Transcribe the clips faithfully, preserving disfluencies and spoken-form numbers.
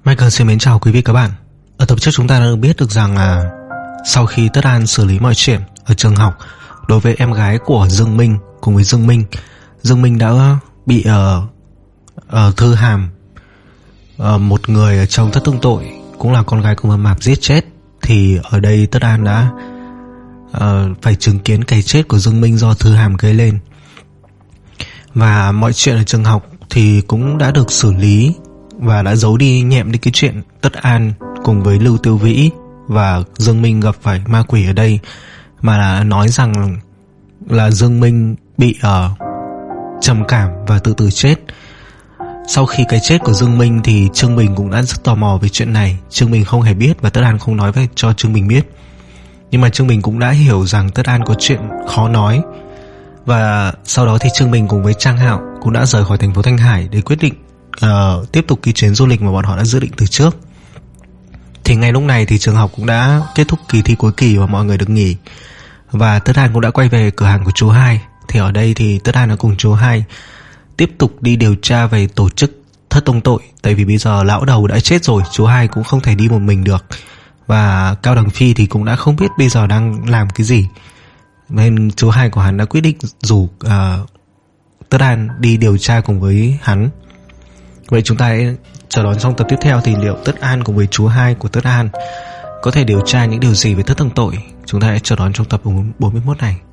Michael xin mến chào quý vị các bạn. Ở tập trước chúng ta đã được biết được rằng là sau khi Tất An xử lý mọi chuyện ở trường học đối với em gái của Dương Minh cùng với Dương Minh, Dương Minh đã bị uh, uh, Thư Hàm, uh, một người ở trong Thất Tông Tội cũng là con gái của Mập Mạp giết chết. Thì ở đây Tất An đã uh, phải chứng kiến cái chết của Dương Minh do Thư Hàm gây lên. Và mọi chuyện ở trường học thì cũng đã được xử lý và đã giấu đi, nhẹm đi cái chuyện Tất An cùng với Lưu Tiêu Vĩ và Dương Minh gặp phải ma quỷ ở đây, mà là nói rằng là Dương Minh bị uh, trầm cảm và tự tử chết. Sau khi cái chết của Dương Minh thì Trương Bình cũng đã rất tò mò về chuyện này. Trương Bình không hề biết và Tất An không nói với cho Trương Bình biết. Nhưng mà Trương Bình cũng đã hiểu rằng Tất An có chuyện khó nói. Và sau đó thì Trương Bình cùng với Trang Hạo cũng đã rời khỏi thành phố Thanh Hải để quyết định uh, tiếp tục cái chuyến du lịch mà bọn họ đã dự định từ trước. Thì ngay lúc này thì trường học cũng đã kết thúc kỳ thi cuối kỳ và mọi người được nghỉ. Và Tất An cũng đã quay về cửa hàng của chú Hai. Thì ở đây thì Tất An đã cùng chú Hai tiếp tục đi điều tra về tổ chức Thất Tông Tội. Tại vì bây giờ lão đầu đã chết rồi, chú Hai cũng không thể đi một mình được. Và Cao Đằng Phi thì cũng đã không biết bây giờ đang làm cái gì, nên chú Hai của hắn đã quyết định rủ uh, Tất An đi điều tra cùng với hắn. Vậy chúng ta hãy chờ đón trong tập tiếp theo thì liệu Tất An cùng với chú Hai của Tất An có thể điều tra những điều gì về Thất Tông Tội. Chúng ta hãy chờ đón trong tập bốn mươi mốt này.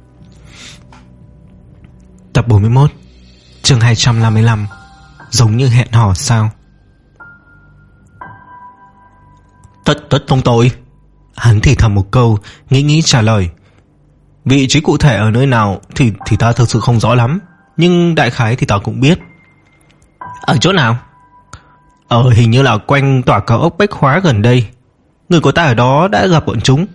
Tập bốn mươi mốt, chương hai trăm năm mươi lăm. Giống như hẹn hò sao? Tất Tất Tông Tội. Hắn thì thầm một câu, nghĩ nghĩ trả lời. Vị trí cụ thể ở nơi nào thì thì ta thực sự không rõ lắm, nhưng đại khái thì ta cũng biết. Ở chỗ nào? Ở hình như là quanh tòa cao ốc Bách Hóa gần đây. Người của ta ở đó đã gặp bọn chúng.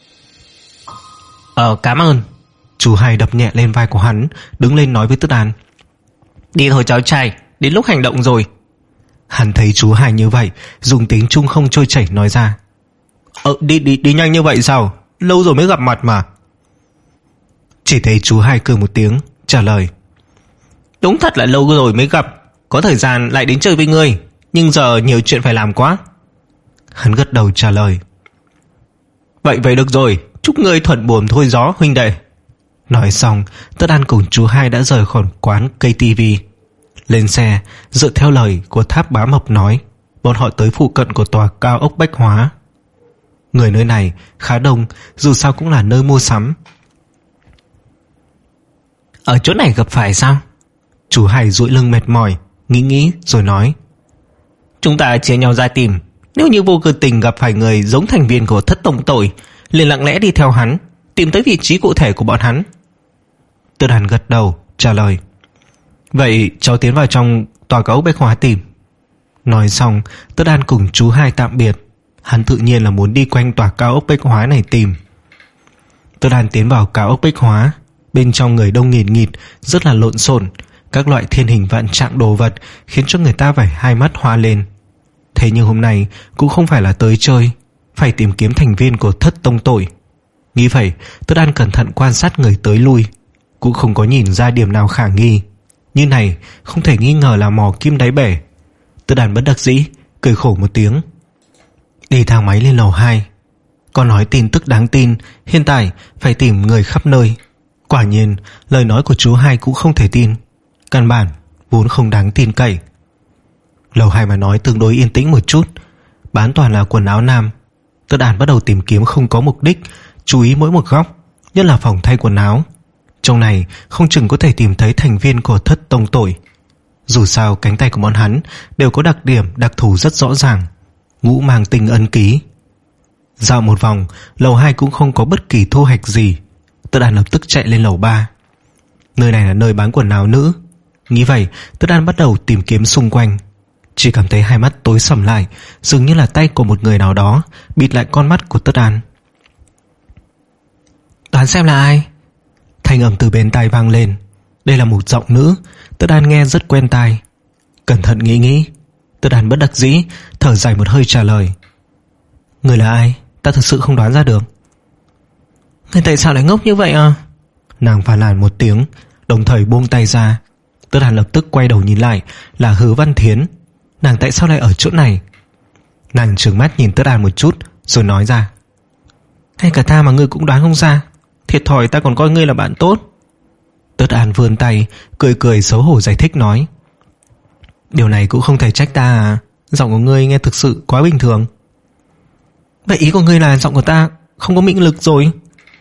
Ờ cảm ơn. Chú Hai đập nhẹ lên vai của hắn, đứng lên nói với Tất An. Đi thôi cháu trai, đến lúc hành động rồi. Hắn thấy chú Hai như vậy, dùng tiếng Trung không trôi chảy nói ra. Ờ đi đi đi nhanh như vậy sao? Lâu rồi mới gặp mặt mà. Chỉ thấy chú Hai cười một tiếng, trả lời. Đúng thật là lâu rồi mới gặp, có thời gian lại đến chơi với ngươi, nhưng giờ nhiều chuyện phải làm quá. Hắn gật đầu trả lời. Vậy vậy được rồi, chúc ngươi thuận buồm thôi gió huynh đệ. Nói xong, Tất An cùng chú Hai đã rời khỏi quán cây tivi. Lên xe, dựa theo lời của Tháp Bá Mập nói, bọn họ tới phụ cận của tòa cao ốc Bách Hóa. Người nơi này khá đông, dù sao cũng là nơi mua sắm. Ở chỗ này gặp phải sao? Chú Hai duỗi lưng mệt mỏi, nghĩ nghĩ rồi nói. Chúng ta chia nhau ra tìm, nếu như vô cơ tình gặp phải người giống thành viên của Thất Tông Tội, liền lặng lẽ đi theo hắn, tìm tới vị trí cụ thể của bọn hắn. Tất An gật đầu trả lời. Vậy cháu tiến vào trong tòa cao ốc Bách Hóa tìm. Nói xong, Tất An cùng chú Hai tạm biệt. Hắn tự nhiên là muốn đi quanh tòa cao ốc Bách Hóa này tìm. Tất An tiến vào cao ốc Bách Hóa. Bên trong người đông nghìn nghịt, rất là lộn xộn, các loại thiên hình vạn trạng đồ vật khiến cho người ta phải hai mắt hoa lên. Thế nhưng hôm nay cũng không phải là tới chơi, phải tìm kiếm thành viên của Thất Tông Tội. Nghĩ vậy, Tất An cẩn thận quan sát người tới lui, cũng không có nhìn ra điểm nào khả nghi. Như này không thể nghi ngờ là mò kim đáy bể. Tất An bất đắc dĩ cười khổ một tiếng, đi thang máy lên lầu hai. Còn nói tin tức đáng tin, hiện tại phải tìm người khắp nơi. Quả nhiên lời nói của chú Hai cũng không thể tin, căn bản vốn không đáng tin cậy. Lầu hai mà nói tương đối yên tĩnh một chút, bán toàn là quần áo nam. Tất An bắt đầu tìm kiếm không có mục đích, chú ý mỗi một góc, nhất là phòng thay quần áo. Trong này không chừng có thể tìm thấy thành viên của Thất Tông Tội. Dù sao cánh tay của bọn hắn đều có đặc điểm đặc thù rất rõ ràng, ngũ mang tinh ân ký. Dạo một vòng, lầu hai cũng không có bất kỳ thu hoạch gì. Tất An lập tức chạy lên lầu ba. Nơi này là nơi bán quần áo nữ. Nghĩ vậy, Tất An bắt đầu tìm kiếm xung quanh. Chỉ cảm thấy hai mắt tối sầm lại, dường như là tay của một người nào đó bịt lại con mắt của Tất An. Đoán xem là ai? Thanh âm từ bên tai vang lên. Đây là một giọng nữ, Tất An nghe rất quen tai. Cẩn thận nghĩ nghĩ, Tất An bất đắc dĩ thở dài một hơi trả lời. Người là ai? Ta thực sự không đoán ra được. Người tại sao lại ngốc như vậy à? Nàng phàn nàn một tiếng, đồng thời buông tay ra. Tất Hàn lập tức quay đầu nhìn lại là Hứa Văn Thiến. Nàng tại sao lại ở chỗ này? Nàng trừng mắt nhìn Tất An một chút rồi nói ra: Ngay cả ta mà ngươi cũng đoán không ra, thiệt thòi ta còn coi ngươi là bạn tốt. Tất An vươn tay cười cười xấu hổ giải thích nói: Điều này cũng không thể trách ta à, giọng của ngươi nghe thực sự quá bình thường. Vậy ý của ngươi là giọng của ta không có mị lực rồi?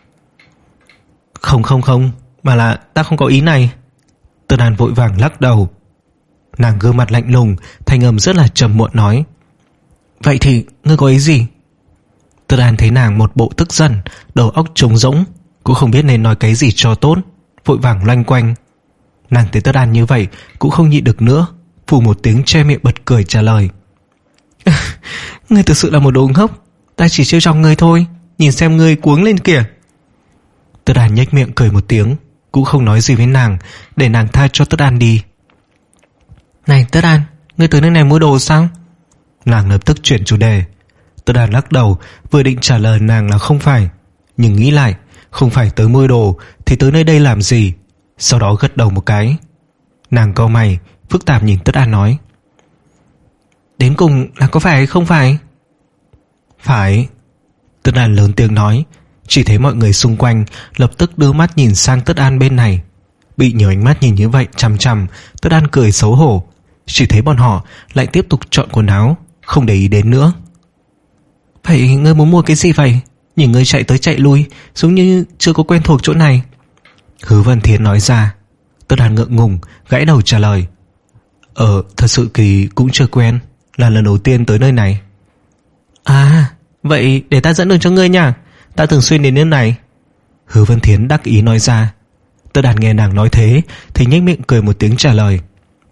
Không không không, mà là ta không có ý này. Tất An vội vàng lắc đầu. Nàng gương mặt lạnh lùng, thanh âm rất là trầm muộn nói: Vậy thì ngươi có ý gì? Tất An thấy nàng một bộ tức giận, đầu óc trống rỗng, cũng không biết nên nói cái gì cho tốt, vội vàng loanh quanh. Nàng thấy Tất An như vậy cũng không nhịn được nữa, phù một tiếng che miệng bật cười trả lời: Ngươi thực sự là một đồ ngốc, ta chỉ trêu chọc ngươi thôi, nhìn xem ngươi cuống lên kìa. Tất An nhếch miệng cười một tiếng, cũng không nói gì với nàng, để nàng tha cho Tất An đi. Này Tất An, ngươi tới nơi này mua đồ sao? Nàng lập tức chuyển chủ đề. Tất An lắc đầu, vừa định trả lời nàng là không phải, nhưng nghĩ lại, không phải tới mua đồ thì tới nơi đây làm gì, sau đó gật đầu một cái. Nàng cau mày phức tạp nhìn Tất An nói: Đến cùng là có phải hay không phải? Phải. Tất An lớn tiếng nói. Chỉ thấy mọi người xung quanh lập tức đưa mắt nhìn sang Tất An bên này. Bị nhiều ánh mắt nhìn như vậy chằm chằm, Tất An cười xấu hổ. Chỉ thấy bọn họ lại tiếp tục chọn quần áo, không để ý đến nữa. Vậy ngươi muốn mua cái gì vậy? Nhìn ngươi chạy tới chạy lui, giống như chưa có quen thuộc chỗ này. Hứa Văn Thiến nói ra. Tất An ngượng ngùng gãy đầu trả lời: Ờ, thật sự Kỳ cũng chưa quen, là lần đầu tiên tới nơi này. À, vậy để ta dẫn đường cho ngươi nha, ta thường xuyên đến nơi này. Hứa Văn Thiến đắc ý nói ra. Tất An nghe nàng nói thế thì nhếch miệng cười một tiếng trả lời: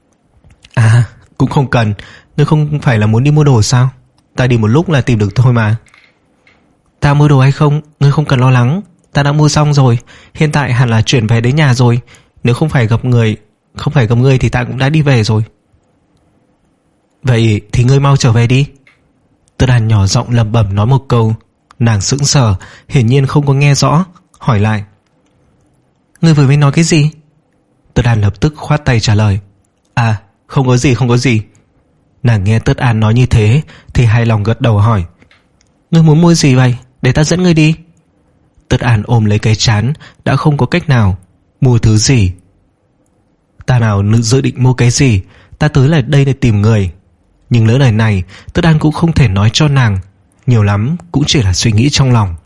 À, cũng không cần, ngươi không phải là muốn đi mua đồ sao? Ta đi một lúc là tìm được thôi mà. Ta mua đồ hay không, ngươi không cần lo lắng, ta đã mua xong rồi, hiện tại hẳn là chuyển về đến nhà rồi. Nếu không phải gặp người Không phải gặp ngươi thì ta cũng đã đi về rồi. Vậy thì ngươi mau trở về đi. Tất An nhỏ giọng lẩm bẩm nói một câu. Nàng sững sờ, hiển nhiên không có nghe rõ, hỏi lại: Ngươi vừa mới nói cái gì? Tất An lập tức khoát tay trả lời: À, không có gì, không có gì. Nàng nghe Tất An nói như thế thì hài lòng gật đầu hỏi: Ngươi muốn mua gì vậy? Để ta dẫn ngươi đi. Tất An ôm lấy cái trán, đã không có cách nào. Mua thứ gì? Ta nào dự định mua cái gì, ta tới lại đây để tìm người. Nhưng lỡ lời này Tất An cũng không thể nói cho nàng, nhiều lắm cũng chỉ là suy nghĩ trong lòng.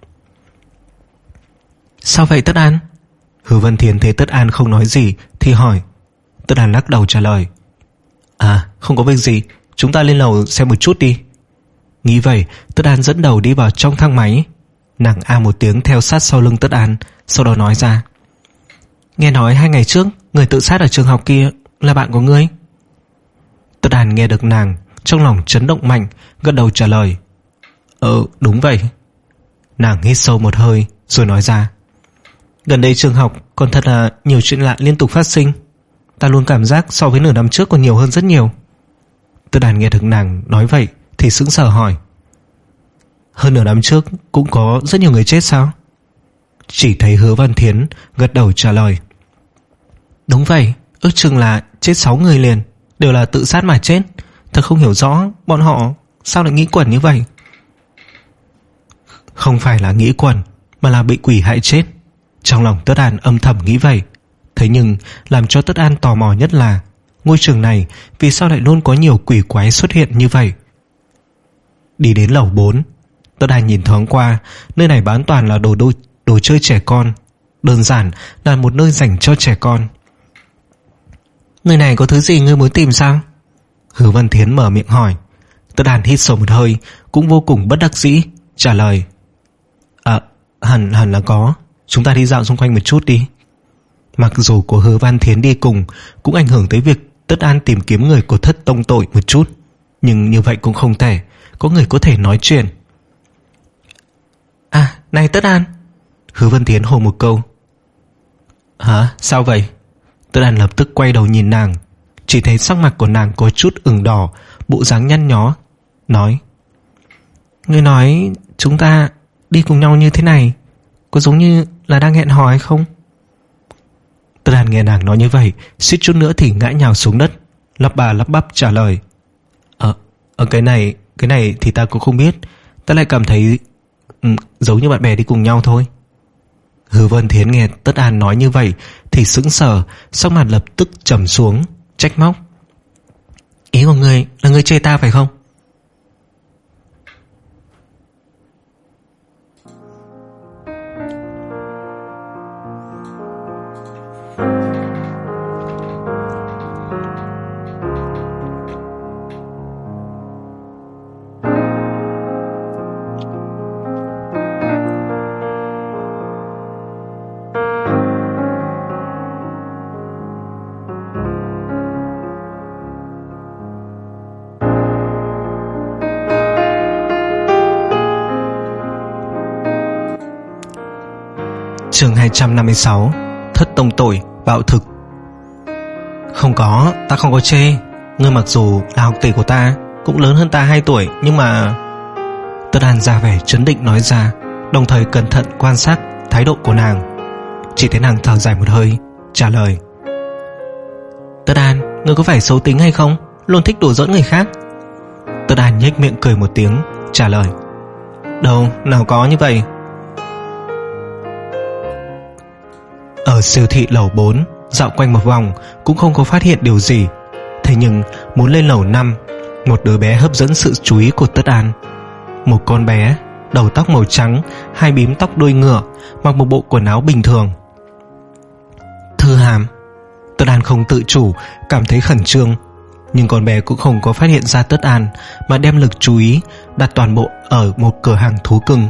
Sao vậy Tất An? Hứa Văn Thiến thấy Tất An không nói gì thì hỏi. Tất An lắc đầu trả lời: À, không có việc gì, chúng ta lên lầu xem một chút đi. Nghĩ vậy, Tất An dẫn đầu đi vào trong thang máy. Nàng a một tiếng theo sát sau lưng Tất An, sau đó nói ra: Nghe nói hai ngày trước người tự sát ở trường học kia là bạn của ngươi. Tất An nghe được nàng, trong lòng chấn động mạnh, gật đầu trả lời: Ờ, đúng vậy. Nàng hít sâu một hơi rồi nói ra: Gần đây trường học còn thật là nhiều chuyện lạ liên tục phát sinh. Ta luôn cảm giác so với nửa năm trước còn nhiều hơn rất nhiều. Tất An nghe được nàng nói vậy thì sững sờ hỏi: Hơn nửa năm trước cũng có rất nhiều người chết sao? Chỉ thấy Hứa Văn Thiến gật đầu trả lời: Đúng vậy, ước chừng là chết sáu người liền, đều là tự sát mà chết. Thật không hiểu rõ bọn họ sao lại nghĩ quẩn như vậy. Không phải là nghĩ quẩn, mà là bị quỷ hại chết. Trong lòng Tất An âm thầm nghĩ vậy. Thế nhưng làm cho Tất An tò mò nhất là ngôi trường này vì sao lại luôn có nhiều quỷ quái xuất hiện như vậy. Đi đến lầu bốn, Tất An nhìn thoáng qua, nơi này bán toàn là đồ, đồ, đồ chơi trẻ con. Đơn giản là một nơi dành cho trẻ con. Nơi này có thứ gì ngươi muốn tìm sao? Hứa Văn Thiến mở miệng hỏi. Tất An hít sâu một hơi, cũng vô cùng bất đắc dĩ trả lời: À, hẳn hẳn là có. Chúng ta đi dạo xung quanh một chút đi. Mặc dù có Hứa Văn Thiến đi cùng cũng ảnh hưởng tới việc Tất An tìm kiếm người của thất tông tội một chút, nhưng như vậy cũng không thể, có người có thể nói chuyện. À, này Tất An. Hứa Văn Thiến hô một câu. Hả, sao vậy? Tất An lập tức quay đầu nhìn nàng. Chỉ thấy sắc mặt của nàng có chút ửng đỏ, bộ dáng nhăn nhó. Nói: Ngươi nói chúng ta đi cùng nhau như thế này có giống như là đang hẹn hò hay không? Tất An nghe nàng nói như vậy, suýt chút nữa thì ngã nhào xuống đất, lắp bà lắp bắp trả lời: Ờ, ở cái này cái này thì ta cũng không biết. Ta lại cảm thấy ừ, giống như bạn bè đi cùng nhau thôi. Hứa Vân Thiến nghe Tất An nói như vậy thì sững sờ, sắc mặt lập tức trầm xuống, trách móc. Ý của ngươi là ngươi chê ta phải không? Chương hai trăm năm mươi sáu. Thất tông tội bạo thực. Không có, ta không có chê. Ngươi mặc dù là học tỷ của ta, cũng lớn hơn ta hai tuổi, nhưng mà... Tất An ra vẻ trấn định nói ra, đồng thời cẩn thận quan sát thái độ của nàng. Chỉ thấy nàng thở dài một hơi, trả lời. Tất An, ngươi có phải xấu tính hay không? Luôn thích đùa giỡn người khác. Tất An nhếch miệng cười một tiếng, trả lời. Đâu, nào có như vậy. Ở siêu thị lầu bốn, dạo quanh một vòng cũng không có phát hiện điều gì. Thế nhưng muốn lên lầu năm, một đứa bé hấp dẫn sự chú ý của Tất An. Một con bé, đầu tóc màu trắng, hai bím tóc đuôi ngựa, mặc một bộ quần áo bình thường. Thư Hàm. Tất An không tự chủ, cảm thấy khẩn trương. Nhưng con bé cũng không có phát hiện ra Tất An, mà đem lực chú ý đặt toàn bộ ở một cửa hàng thú cưng.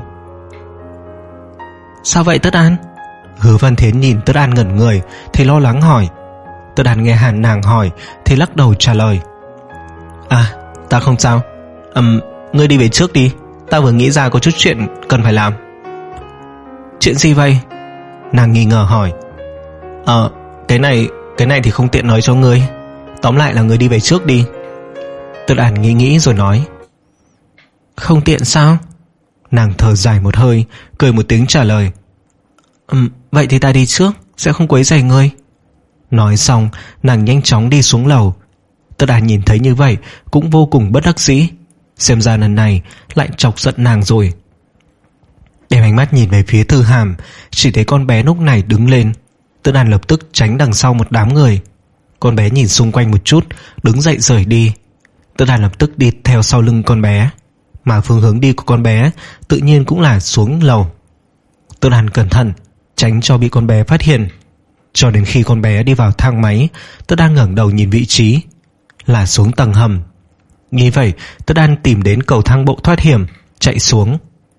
Sao vậy Tất An? Hứa Văn Thiến nhìn Tất An ngẩn người thì lo lắng hỏi. Tất An nghe hàn nàng hỏi thì lắc đầu trả lời. À, ta không sao. Ừm, ngươi đi về trước đi. Ta vừa nghĩ ra có chút chuyện cần phải làm. Chuyện gì vậy? Nàng nghi ngờ hỏi. Ờ, cái này Cái này thì không tiện nói cho ngươi. Tóm lại là ngươi đi về trước đi. Tất An nghĩ nghĩ rồi nói. Không tiện sao? Nàng thở dài một hơi, cười một tiếng trả lời. Ừm, vậy thì ta đi trước, sẽ không quấy rầy ngươi. Nói xong, nàng nhanh chóng đi xuống lầu. Tất An nhìn thấy như vậy cũng vô cùng bất đắc dĩ. Xem ra lần này lại chọc giận nàng rồi. Đem ánh mắt nhìn về phía Thư Hàm, chỉ thấy con bé lúc này đứng lên. Tất An lập tức tránh đằng sau một đám người. Con bé nhìn xung quanh một chút, đứng dậy rời đi. Tất An lập tức đi theo sau lưng con bé, mà phương hướng đi của con bé tự nhiên cũng là xuống lầu. Tất An cẩn thận tránh cho bị con bé phát hiện. Cho đến khi con bé đi vào thang máy, Tất An ngẩng đầu nhìn vị trí, là xuống tầng hầm. Như vậy Tất An tìm đến cầu thang bộ thoát hiểm, chạy xuống.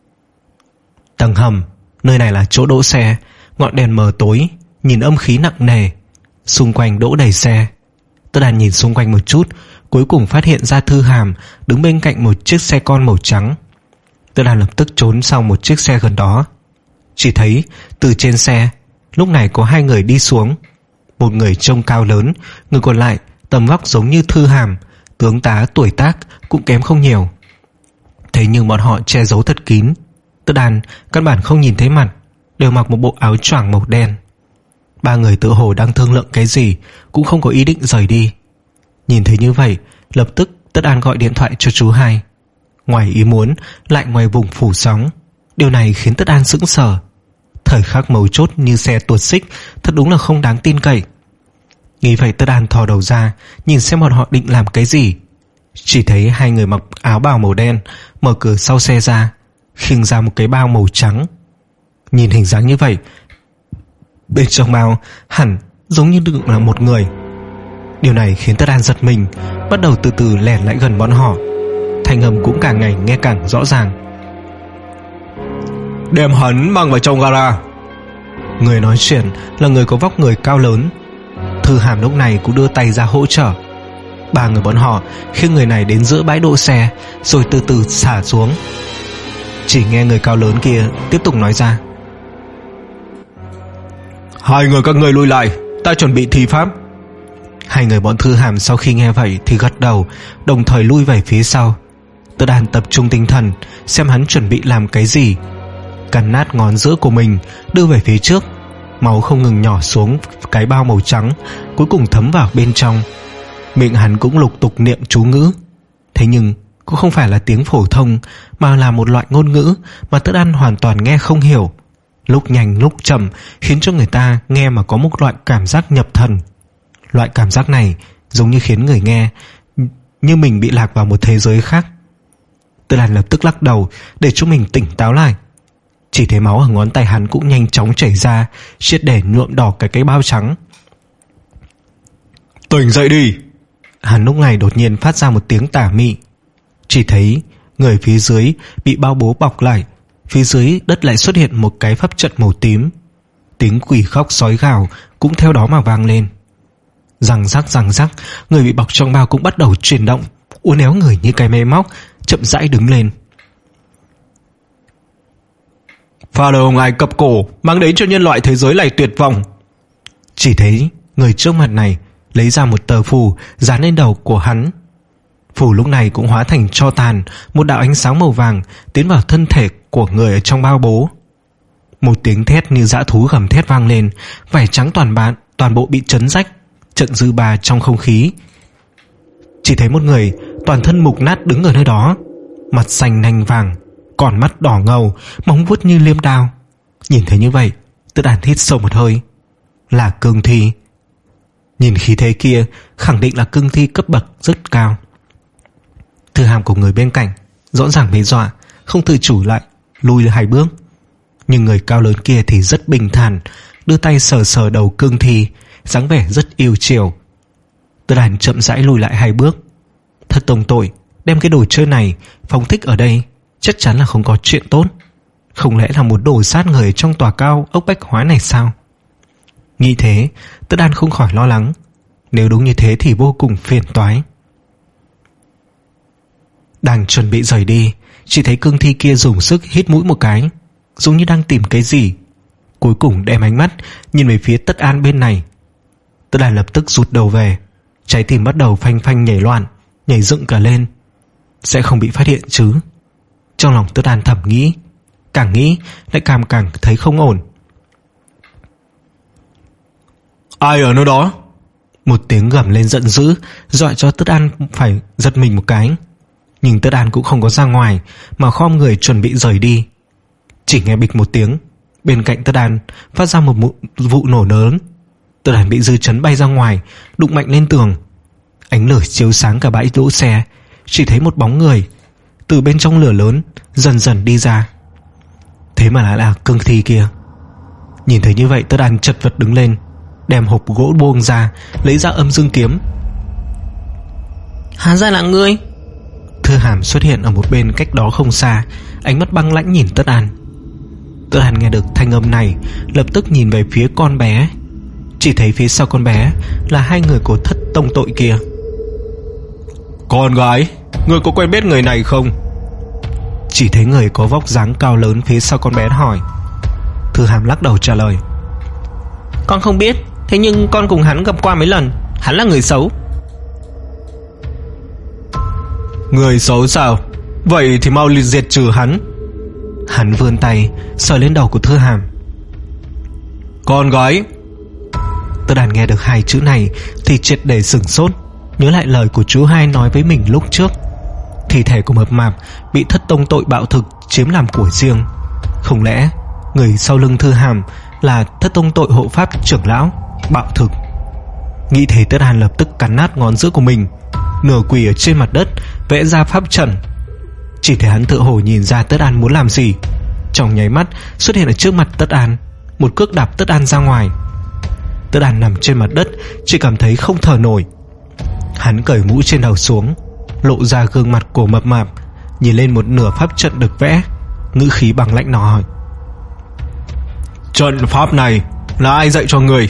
Tầng hầm, nơi này là chỗ đỗ xe. Ngọn đèn mờ tối, nhìn âm khí nặng nề. Xung quanh đỗ đầy xe. Tất An nhìn xung quanh một chút, cuối cùng phát hiện ra Thư Hàm đứng bên cạnh một chiếc xe con màu trắng. Tất An lập tức trốn sau một chiếc xe gần đó. Chỉ thấy từ trên xe lúc này có hai người đi xuống. Một người trông cao lớn, người còn lại tầm vóc giống như Thư Hàm, tướng tá tuổi tác cũng kém không nhiều. Thế nhưng bọn họ che giấu thật kín. Tất An căn bản không nhìn thấy mặt, đều mặc một bộ áo choàng màu đen. Ba người tự hồ đang thương lượng cái gì, cũng không có ý định rời đi. Nhìn thấy như vậy, lập tức Tất An gọi điện thoại cho chú hai. Ngoài ý muốn, lại ngoài vùng phủ sóng. Điều này khiến Tất An sững sờ. Thời khắc mấu chốt như xe tuột xích, thật đúng là không đáng tin cậy. Nghĩ vậy Tất An thò đầu ra, nhìn xem bọn họ định làm cái gì. Chỉ thấy hai người mặc áo bào màu đen mở cửa sau xe ra, khiêng ra một cái bao màu trắng. Nhìn hình dáng như vậy, bên trong bao hẳn giống như đựng là một người. Điều này khiến Tất An giật mình, bắt đầu từ từ lẻn lại gần bọn họ. Thanh âm cũng càng ngày nghe càng rõ ràng. Đem hắn mang vào trong gara. Người nói chuyện là người có vóc người cao lớn. Thư Hàm lúc này cũng đưa tay ra hỗ trợ. Ba người bọn họ khiêng người này đến giữa bãi đỗ xe, rồi từ từ xả xuống. Chỉ nghe người cao lớn kia tiếp tục nói ra. Hai người các ngươi lui lại, ta chuẩn bị thi pháp. Hai người bọn Thư Hàm sau khi nghe vậy thì gật đầu, đồng thời lui về phía sau. Tất An tập trung tinh thần xem hắn chuẩn bị làm cái gì. Cắn nát ngón giữa của mình, đưa về phía trước. Máu không ngừng nhỏ xuống cái bao màu trắng, cuối cùng thấm vào bên trong. Miệng hắn cũng lục tục niệm chú ngữ. Thế nhưng cũng không phải là tiếng phổ thông, mà là một loại ngôn ngữ mà Tất An hoàn toàn nghe không hiểu, lúc nhanh lúc chậm, khiến cho người ta nghe mà có một loại cảm giác nhập thần. Loại cảm giác này giống như khiến người nghe như mình bị lạc vào một thế giới khác. Tất An lập tức lắc đầu để cho mình tỉnh táo lại. Chỉ thấy máu ở ngón tay hắn cũng nhanh chóng chảy ra, triệt để nhuộm đỏ cái cái bao trắng. Tỉnh dậy đi! Hắn lúc này đột nhiên phát ra một tiếng tà mị. Chỉ thấy người phía dưới bị bao bố bọc lại, phía dưới đất lại xuất hiện một cái pháp trận màu tím. Tiếng quỷ khóc sói gào cũng theo đó mà vang lên. Răng rắc răng rắc, người bị bọc trong bao cũng bắt đầu chuyển động, uốn éo người như cái máy móc, chậm rãi đứng lên. Pharaoh Ai Cập cổ mang đến cho nhân loại thế giới này tuyệt vọng. Chỉ thấy người trước mặt này lấy ra một tờ phù dán lên đầu của hắn. Phù lúc này cũng hóa thành tro tàn, một đạo ánh sáng màu vàng tiến vào thân thể của người ở trong bao bố. Một tiếng thét như dã thú gầm thét vang lên, vảy trắng toàn bạn toàn bộ bị chấn rách, trận dư ba trong không khí. Chỉ thấy một người toàn thân mục nát đứng ở nơi đó, mặt xanh nanh vàng, còn mắt đỏ ngầu, móng vuốt như liêm đao. Nhìn thấy như vậy, Tất An hít sâu một hơi. Là cương thi. Nhìn khí thế kia, khẳng định là cương thi cấp bậc rất cao. Thư hàm của người bên cạnh rõ ràng bị dọa, không tự chủ lại lùi hai bước. Nhưng người cao lớn kia thì rất bình thản, đưa tay sờ sờ đầu cương thi, dáng vẻ rất yêu chiều. Tất An chậm rãi lùi lại hai bước. Thật tông tội, đem cái đồ chơi này phóng thích ở đây chắc chắn là không có chuyện tốt. Không lẽ là muốn đổ sát người trong tòa cao ốc bách hóa này sao? Nghĩ thế, Tất An không khỏi lo lắng. Nếu đúng như thế thì vô cùng phiền toái. Đang chuẩn bị rời đi, chỉ thấy cương thi kia dùng sức hít mũi một cái, giống như đang tìm cái gì. Cuối cùng đem ánh mắt nhìn về phía Tất An bên này. Tất An lập tức rụt đầu về, trái tim bắt đầu phanh phanh nhảy loạn, nhảy dựng cả lên. Sẽ không bị phát hiện chứ? Trong lòng Tất An thầm nghĩ, càng nghĩ lại càng càng thấy không ổn. Ai ở nơi đó? Một tiếng gầm lên giận dữ dọa cho Tất An phải giật mình một cái. Nhưng Tất An cũng không có ra ngoài, mà khom người chuẩn bị rời đi. Chỉ nghe bịch một tiếng, bên cạnh Tất An phát ra một vụ nổ lớn. Tất An bị dư chấn bay ra ngoài, đụng mạnh lên tường. Ánh lửa chiếu sáng cả bãi đỗ xe. Chỉ thấy một bóng người từ bên trong lửa lớn dần dần đi ra. Thế mà lại là cương thi kia. Nhìn thấy như vậy, Tất An chật vật đứng lên, đem hộp gỗ buông ra, lấy ra âm dương kiếm. Hóa ra là ngươi. Thư hàm xuất hiện ở một bên cách đó không xa, ánh mắt băng lãnh nhìn Tất An. Tất An nghe được thanh âm này, lập tức nhìn về phía con bé. Chỉ thấy phía sau con bé là hai người của thất tông tội kia. Con gái, ngươi có quen biết người này không? Chỉ thấy người có vóc dáng cao lớn phía sau con bé hỏi. Thư hàm lắc đầu trả lời. Con không biết, thế nhưng con cùng hắn gặp qua mấy lần. Hắn là người xấu. Người xấu sao? Vậy thì mau diệt trừ hắn. Hắn vươn tay sờ lên đầu của Thư hàm. Con gái. Tất An nghe được hai chữ này thì triệt để sửng sốt, nhớ lại lời của chú hai nói với mình lúc trước. Thi thể của mập mạp bị thất tông tội bạo thực chiếm làm của riêng. Không lẽ người sau lưng Thư hàm là thất tông tội hộ pháp trưởng lão bạo thực? Nghĩ thế, Tất An lập tức cắn nát ngón giữa của mình, nửa quỳ ở trên mặt đất vẽ ra pháp trận. Chỉ thấy hắn tựa hồ nhìn ra Tất An muốn làm gì, trong nháy mắt xuất hiện ở trước mặt Tất An, một cước đạp Tất An ra ngoài. Tất An nằm trên mặt đất, chỉ cảm thấy không thở nổi. Hắn cởi mũ trên đầu xuống, lộ ra gương mặt của mập mạp, nhìn lên một nửa pháp trận được vẽ, ngữ khí bằng lạnh nó hỏi. Trận pháp này là ai dạy cho người?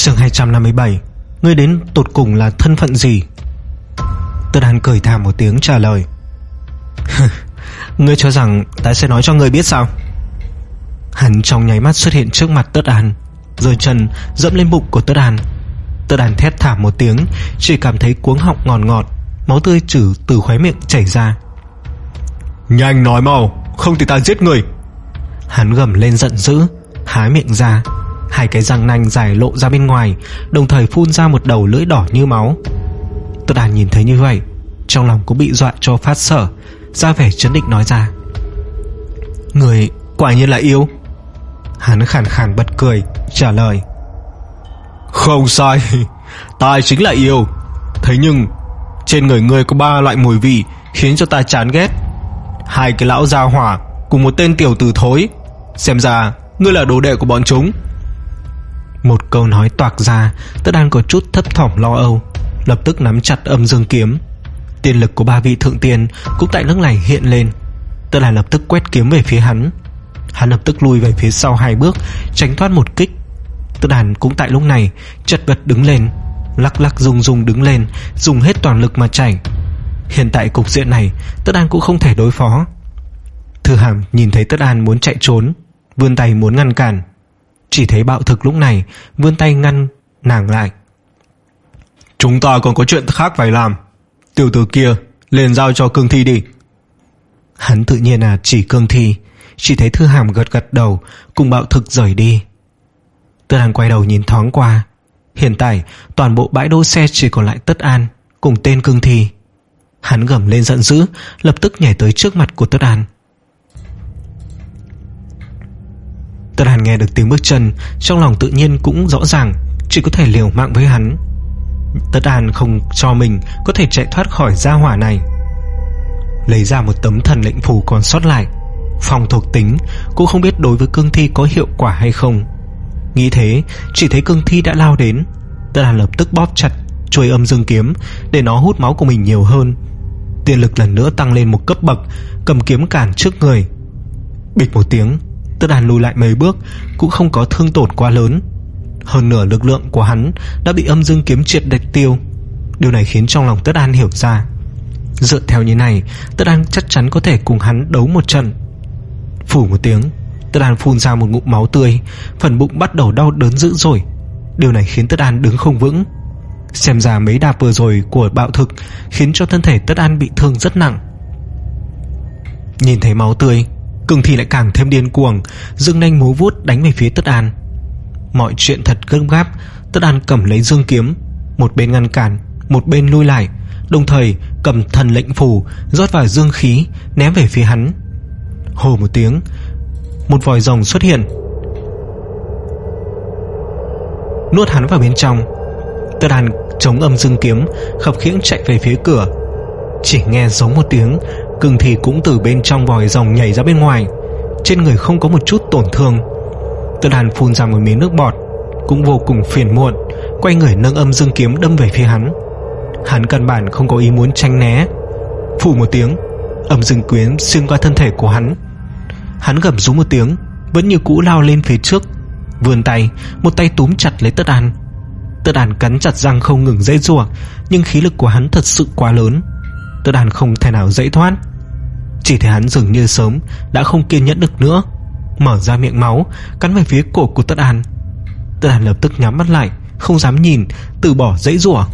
Chương hai trăm năm mươi bảy. Ngươi đến tột cùng là thân phận gì? Tất Đan cười thảm một tiếng trả lời. Ngươi cho rằng ta sẽ nói cho ngươi biết sao? Hắn trong nháy mắt xuất hiện trước mặt Tất Đan, rồi chân dẫm lên bụng của Tất Đan. Tất Đan thét thảm một tiếng, chỉ cảm thấy cuống họng ngọt ngọt, máu tươi trừ từ khóe miệng chảy ra. Nhanh nói mau, không thì ta giết người! Hắn gầm lên giận dữ, há miệng ra, hai cái răng nanh dài lộ ra bên ngoài, đồng thời phun ra một đầu lưỡi đỏ như máu. Tất Đan nhìn thấy như vậy, trong lòng cũng bị dọa cho phát sợ, ra vẻ trấn định nói ra. Người quả nhiên là yêu. Hắn khàn khàn bật cười trả lời. Không sai, ta chính là yêu. Thế nhưng trên người ngươi có ba loại mùi vị khiến cho ta chán ghét. Hai cái lão gia hỏa cùng một tên tiểu tử thối. Xem ra ngươi là đồ đệ của bọn chúng. Một câu nói toạc ra, Tất Đan có chút thấp thỏm lo âu, lập tức nắm chặt âm dương kiếm. Tiên lực của ba vị thượng tiên cũng tại lúc này hiện lên. Tất Đan lập tức quét kiếm về phía hắn. Hắn lập tức lùi về phía sau hai bước, tránh thoát một kích. Tất Đan cũng tại lúc này chật vật đứng lên, lắc lắc rung rung đứng lên, dùng hết toàn lực mà chảy. Hiện tại cục diện này, Tất Đan cũng không thể đối phó. Thư Hàm nhìn thấy Tất Đan muốn chạy trốn, vươn tay muốn ngăn cản. Chỉ thấy Bạo Thực lúc này vươn tay ngăn nàng lại. Chúng ta còn có chuyện khác phải làm. Tiểu tử kia liền giao cho Cương Thi đi. Hắn tự nhiên là chỉ Cương Thi. Chỉ thấy Thư Hàm gật gật đầu, cùng Bạo Thực rời đi. Tất Đan quay đầu nhìn thoáng qua. Hiện tại toàn bộ bãi đỗ xe chỉ còn lại Tất An cùng tên Cương Thi. Hắn gầm lên giận dữ, lập tức nhảy tới trước mặt của Tất An. Tất An nghe được tiếng bước chân, trong lòng tự nhiên cũng rõ ràng, chỉ có thể liều mạng với hắn. Tất An không cho mình có thể chạy thoát khỏi gia hỏa này. Lấy ra một tấm thần lệnh phù còn sót lại, phòng thuộc tính, cũng không biết đối với Cương Thi có hiệu quả hay không. Nghĩ thế, chỉ thấy Cương Thi đã lao đến. Tất An lập tức bóp chặt chuôi âm dương kiếm để nó hút máu của mình nhiều hơn. Tiên lực lần nữa tăng lên một cấp bậc, cầm kiếm cản trước người. Bịch một tiếng, Tất Đan lùi lại mấy bước, cũng không có thương tổn quá lớn. Hơn nửa lực lượng của hắn đã bị âm dương kiếm triệt để tiêu. Điều này khiến trong lòng Tất Đan hiểu ra, dựa theo như này, Tất Đan chắc chắn có thể cùng hắn đấu một trận. Phủ một tiếng, Tất Đan phun ra một ngụm máu tươi, phần bụng bắt đầu đau đớn dữ dội. Điều này khiến Tất Đan đứng không vững. Xem ra mấy đạp vừa rồi của Bạo Thực khiến cho thân thể Tất Đan bị thương rất nặng. Nhìn thấy máu tươi, Cương Thi lại càng thêm điên cuồng, dương nanh múa vuốt đánh về phía Tất An. Mọi chuyện thật gấp gáp. Tất An cầm lấy dương kiếm, một bên ngăn cản, một bên lui lại, đồng thời cầm thần lệnh phù rót vào dương khí ném về phía hắn. Hồ một tiếng, một vòi rồng xuất hiện, nuốt hắn vào bên trong. Tất An chống âm dương kiếm, khập khiễng chạy về phía cửa. Chỉ nghe giống một tiếng, Cương Thi cũng từ bên trong vòi rồng nhảy ra bên ngoài, trên người không có một chút tổn thương. Tất An phun ra một miếng nước bọt, cũng vô cùng phiền muộn, quay người nâng âm dương kiếm đâm về phía hắn. Hắn căn bản không có ý muốn tránh né. Phù một tiếng, âm dương kiếm xuyên qua thân thể của hắn. Hắn gầm rú một tiếng, vẫn như cũ lao lên phía trước, vươn tay, một tay túm chặt lấy Tất An. Tất An cắn chặt răng không ngừng giãy giụa, nhưng khí lực của hắn thật sự quá lớn, Tất An không thể nào dãy thoát. Chỉ thấy hắn dường như sớm đã không kiên nhẫn được nữa, mở ra miệng máu cắn về phía cổ của Tất An. Tất An lập tức nhắm mắt lại, không dám nhìn, từ bỏ giãy giụa.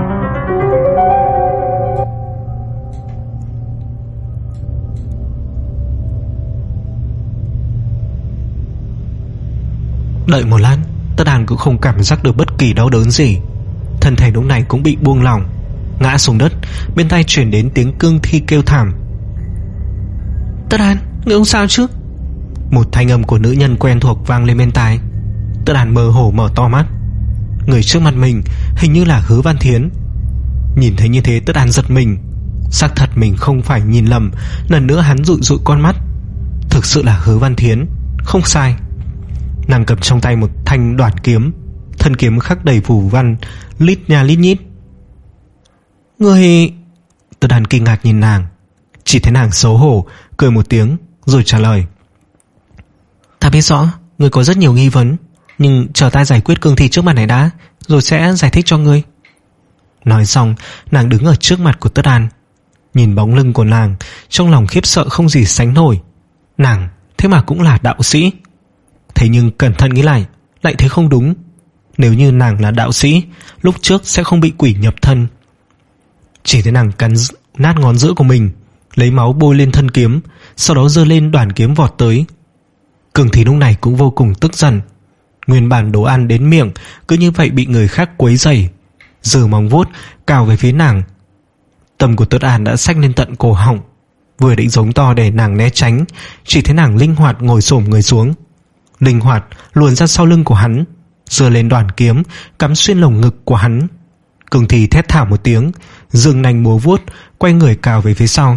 Đợi một lát, Tất An cũng không cảm giác được bất kỳ đau đớn gì. Thân thể lúc này cũng bị buông lỏng, ngã xuống đất. Bên tai truyền đến tiếng Cương Thi kêu thảm. Tất An, ngươi không sao chứ? Một thanh âm của nữ nhân quen thuộc vang lên bên tai. Tất An mơ hồ mở to mắt. Người trước mặt mình hình như là Hứa Văn Thiến. Nhìn thấy như thế, Tất An giật mình. Xác thật mình không phải nhìn lầm. Lần nữa hắn dụi dụi con mắt. Thực sự là Hứa Văn Thiến, không sai. Nàng cầm trong tay một thanh đoản kiếm, thân kiếm khắc đầy phù văn, lít nha lít nhít. Người... Tất Đan kinh ngạc nhìn nàng, chỉ thấy nàng xấu hổ cười một tiếng rồi trả lời. Ta biết rõ người có rất nhiều nghi vấn, Nhưng chờ ta giải quyết cương thi trước mặt này đã, rồi sẽ giải thích cho ngươi. Nói xong, nàng đứng ở trước mặt của Tất An. Nhìn bóng lưng của nàng, trong lòng khiếp sợ không gì sánh nổi. Nàng thế mà cũng là đạo sĩ. Thế nhưng cẩn thận nghĩ lại, lại thấy không đúng. Nếu như nàng là đạo sĩ, lúc trước sẽ không bị quỷ nhập thân. Chỉ thấy nàng cắn nát ngón giữa của mình, lấy máu bôi lên thân kiếm, sau đó giơ lên đoàn kiếm vọt tới. Cường thi lúc này cũng vô cùng tức giận. Nguyên bản đồ ăn đến miệng cứ như vậy bị người khác quấy rầy, giơ móng vuốt cào về phía nàng. Tâm của Tất An đã xách lên tận cổ họng, vừa định giống to để nàng né tránh, chỉ thấy nàng linh hoạt ngồi xổm người xuống, linh hoạt luồn ra sau lưng của hắn, giơ lên đoàn kiếm cắm xuyên lồng ngực của hắn. Cường thi thét thảm một tiếng, giương nanh múa vuốt, quay người cào về phía sau.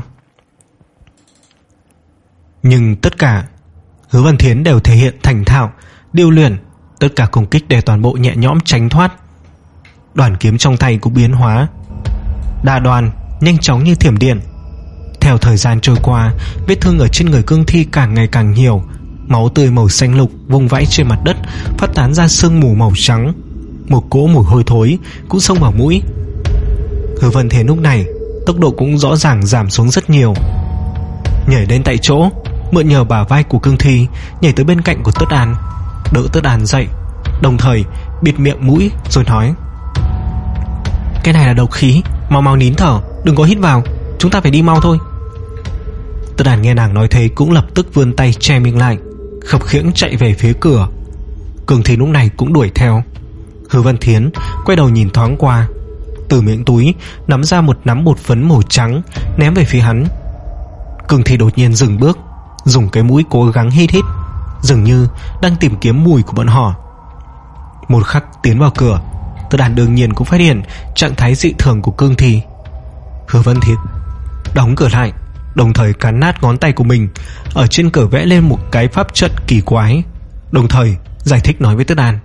Nhưng tất cả Hứa Văn Thiến đều thể hiện thành thạo, điêu luyện, tất cả công kích đều toàn bộ nhẹ nhõm tránh thoát. Đoàn kiếm trong tay cũng biến hóa, đa đoàn nhanh chóng như thiểm điện. Theo thời gian trôi qua, vết thương ở trên người cương thi càng ngày càng nhiều, máu tươi màu xanh lục vung vãi trên mặt đất, phát tán ra sương mù màu trắng. Một cỗ mùi hôi thối cũng xông vào mũi. Hứa Văn Thiến lúc này tốc độ cũng rõ ràng giảm xuống rất nhiều. Nhảy lên tại chỗ, mượn nhờ bả vai của cương thi, nhảy tới bên cạnh của Tất An, đỡ Tất An dậy, đồng thời bịt miệng mũi rồi nói: cái này là độc khí, mau mau nín thở, đừng có hít vào, chúng ta phải đi mau thôi. Tất An nghe nàng nói thế cũng lập tức vươn tay che miệng lại, khập khiễng chạy về phía cửa. Cường thi lúc này cũng đuổi theo. Hứa Văn Thiến quay đầu nhìn thoáng qua, từ miệng túi nắm ra một nắm bột phấn màu trắng, ném về phía hắn. Cường thi đột nhiên dừng bước, dùng cái mũi cố gắng hít hít, dường như đang tìm kiếm mùi của bọn họ. Một khắc tiến vào cửa, Tất An đương nhiên cũng phát hiện trạng thái dị thường của cương thi. Hứa Văn Thiến đóng cửa lại, đồng thời cắn nát ngón tay của mình, ở trên cửa vẽ lên một cái pháp trận kỳ quái, đồng thời giải thích nói với Tất An: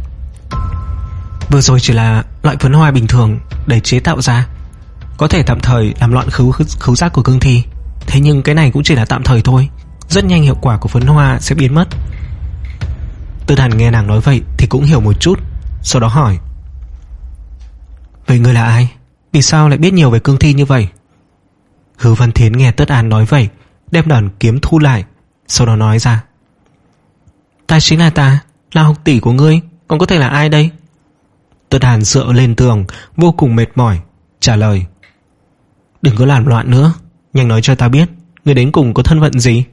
vừa rồi chỉ là loại phấn hoa bình thường để chế tạo ra, có thể tạm thời làm loạn khứu, khứu giác của cương thi. Thế nhưng cái này cũng chỉ là tạm thời thôi, rất nhanh hiệu quả của phấn hoa sẽ biến mất. Tất An nghe nàng nói vậy thì cũng hiểu một chút, sau đó hỏi: vậy ngươi là ai? Vì sao lại biết nhiều về cương thi như vậy? Hứa Văn Thiến nghe Tất An nói vậy, đem đoàn kiếm thu lại, sau đó nói ra: ta chính là ta, là học tỷ của ngươi, còn có thể là ai đây? Tất An dựa lên tường, vô cùng mệt mỏi, trả lời: đừng có làm loạn nữa, nhanh nói cho ta biết, ngươi đến cùng có thân phận gì?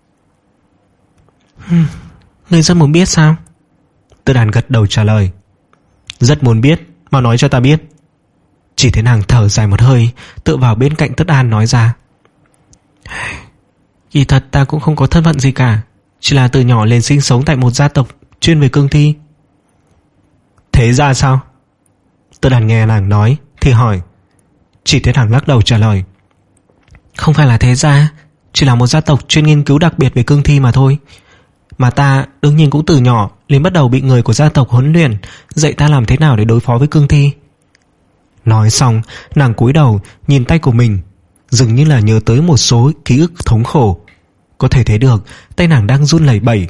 Hmm, ngươi rất muốn biết sao? Tất An gật đầu trả lời: rất muốn biết, mau nói cho ta biết. Chỉ thấy nàng thở dài một hơi, tựa vào bên cạnh Tất An nói ra: kỳ thật ta cũng không có thân phận gì cả, chỉ là từ nhỏ lên sinh sống tại một gia tộc chuyên về cương thi. Thế ra sao? Tất An nghe nàng nói thì hỏi. Chỉ thấy nàng lắc đầu trả lời: không phải là thế gia, chỉ là một gia tộc chuyên nghiên cứu đặc biệt về cương thi mà thôi. Mà ta đương nhiên cũng từ nhỏ liền bắt đầu bị người của gia tộc huấn luyện, dạy ta làm thế nào để đối phó với cương thi. Nói xong, nàng cúi đầu nhìn tay của mình, dường như là nhớ tới một số ký ức thống khổ. Có thể thấy được tay nàng đang run lẩy bẩy.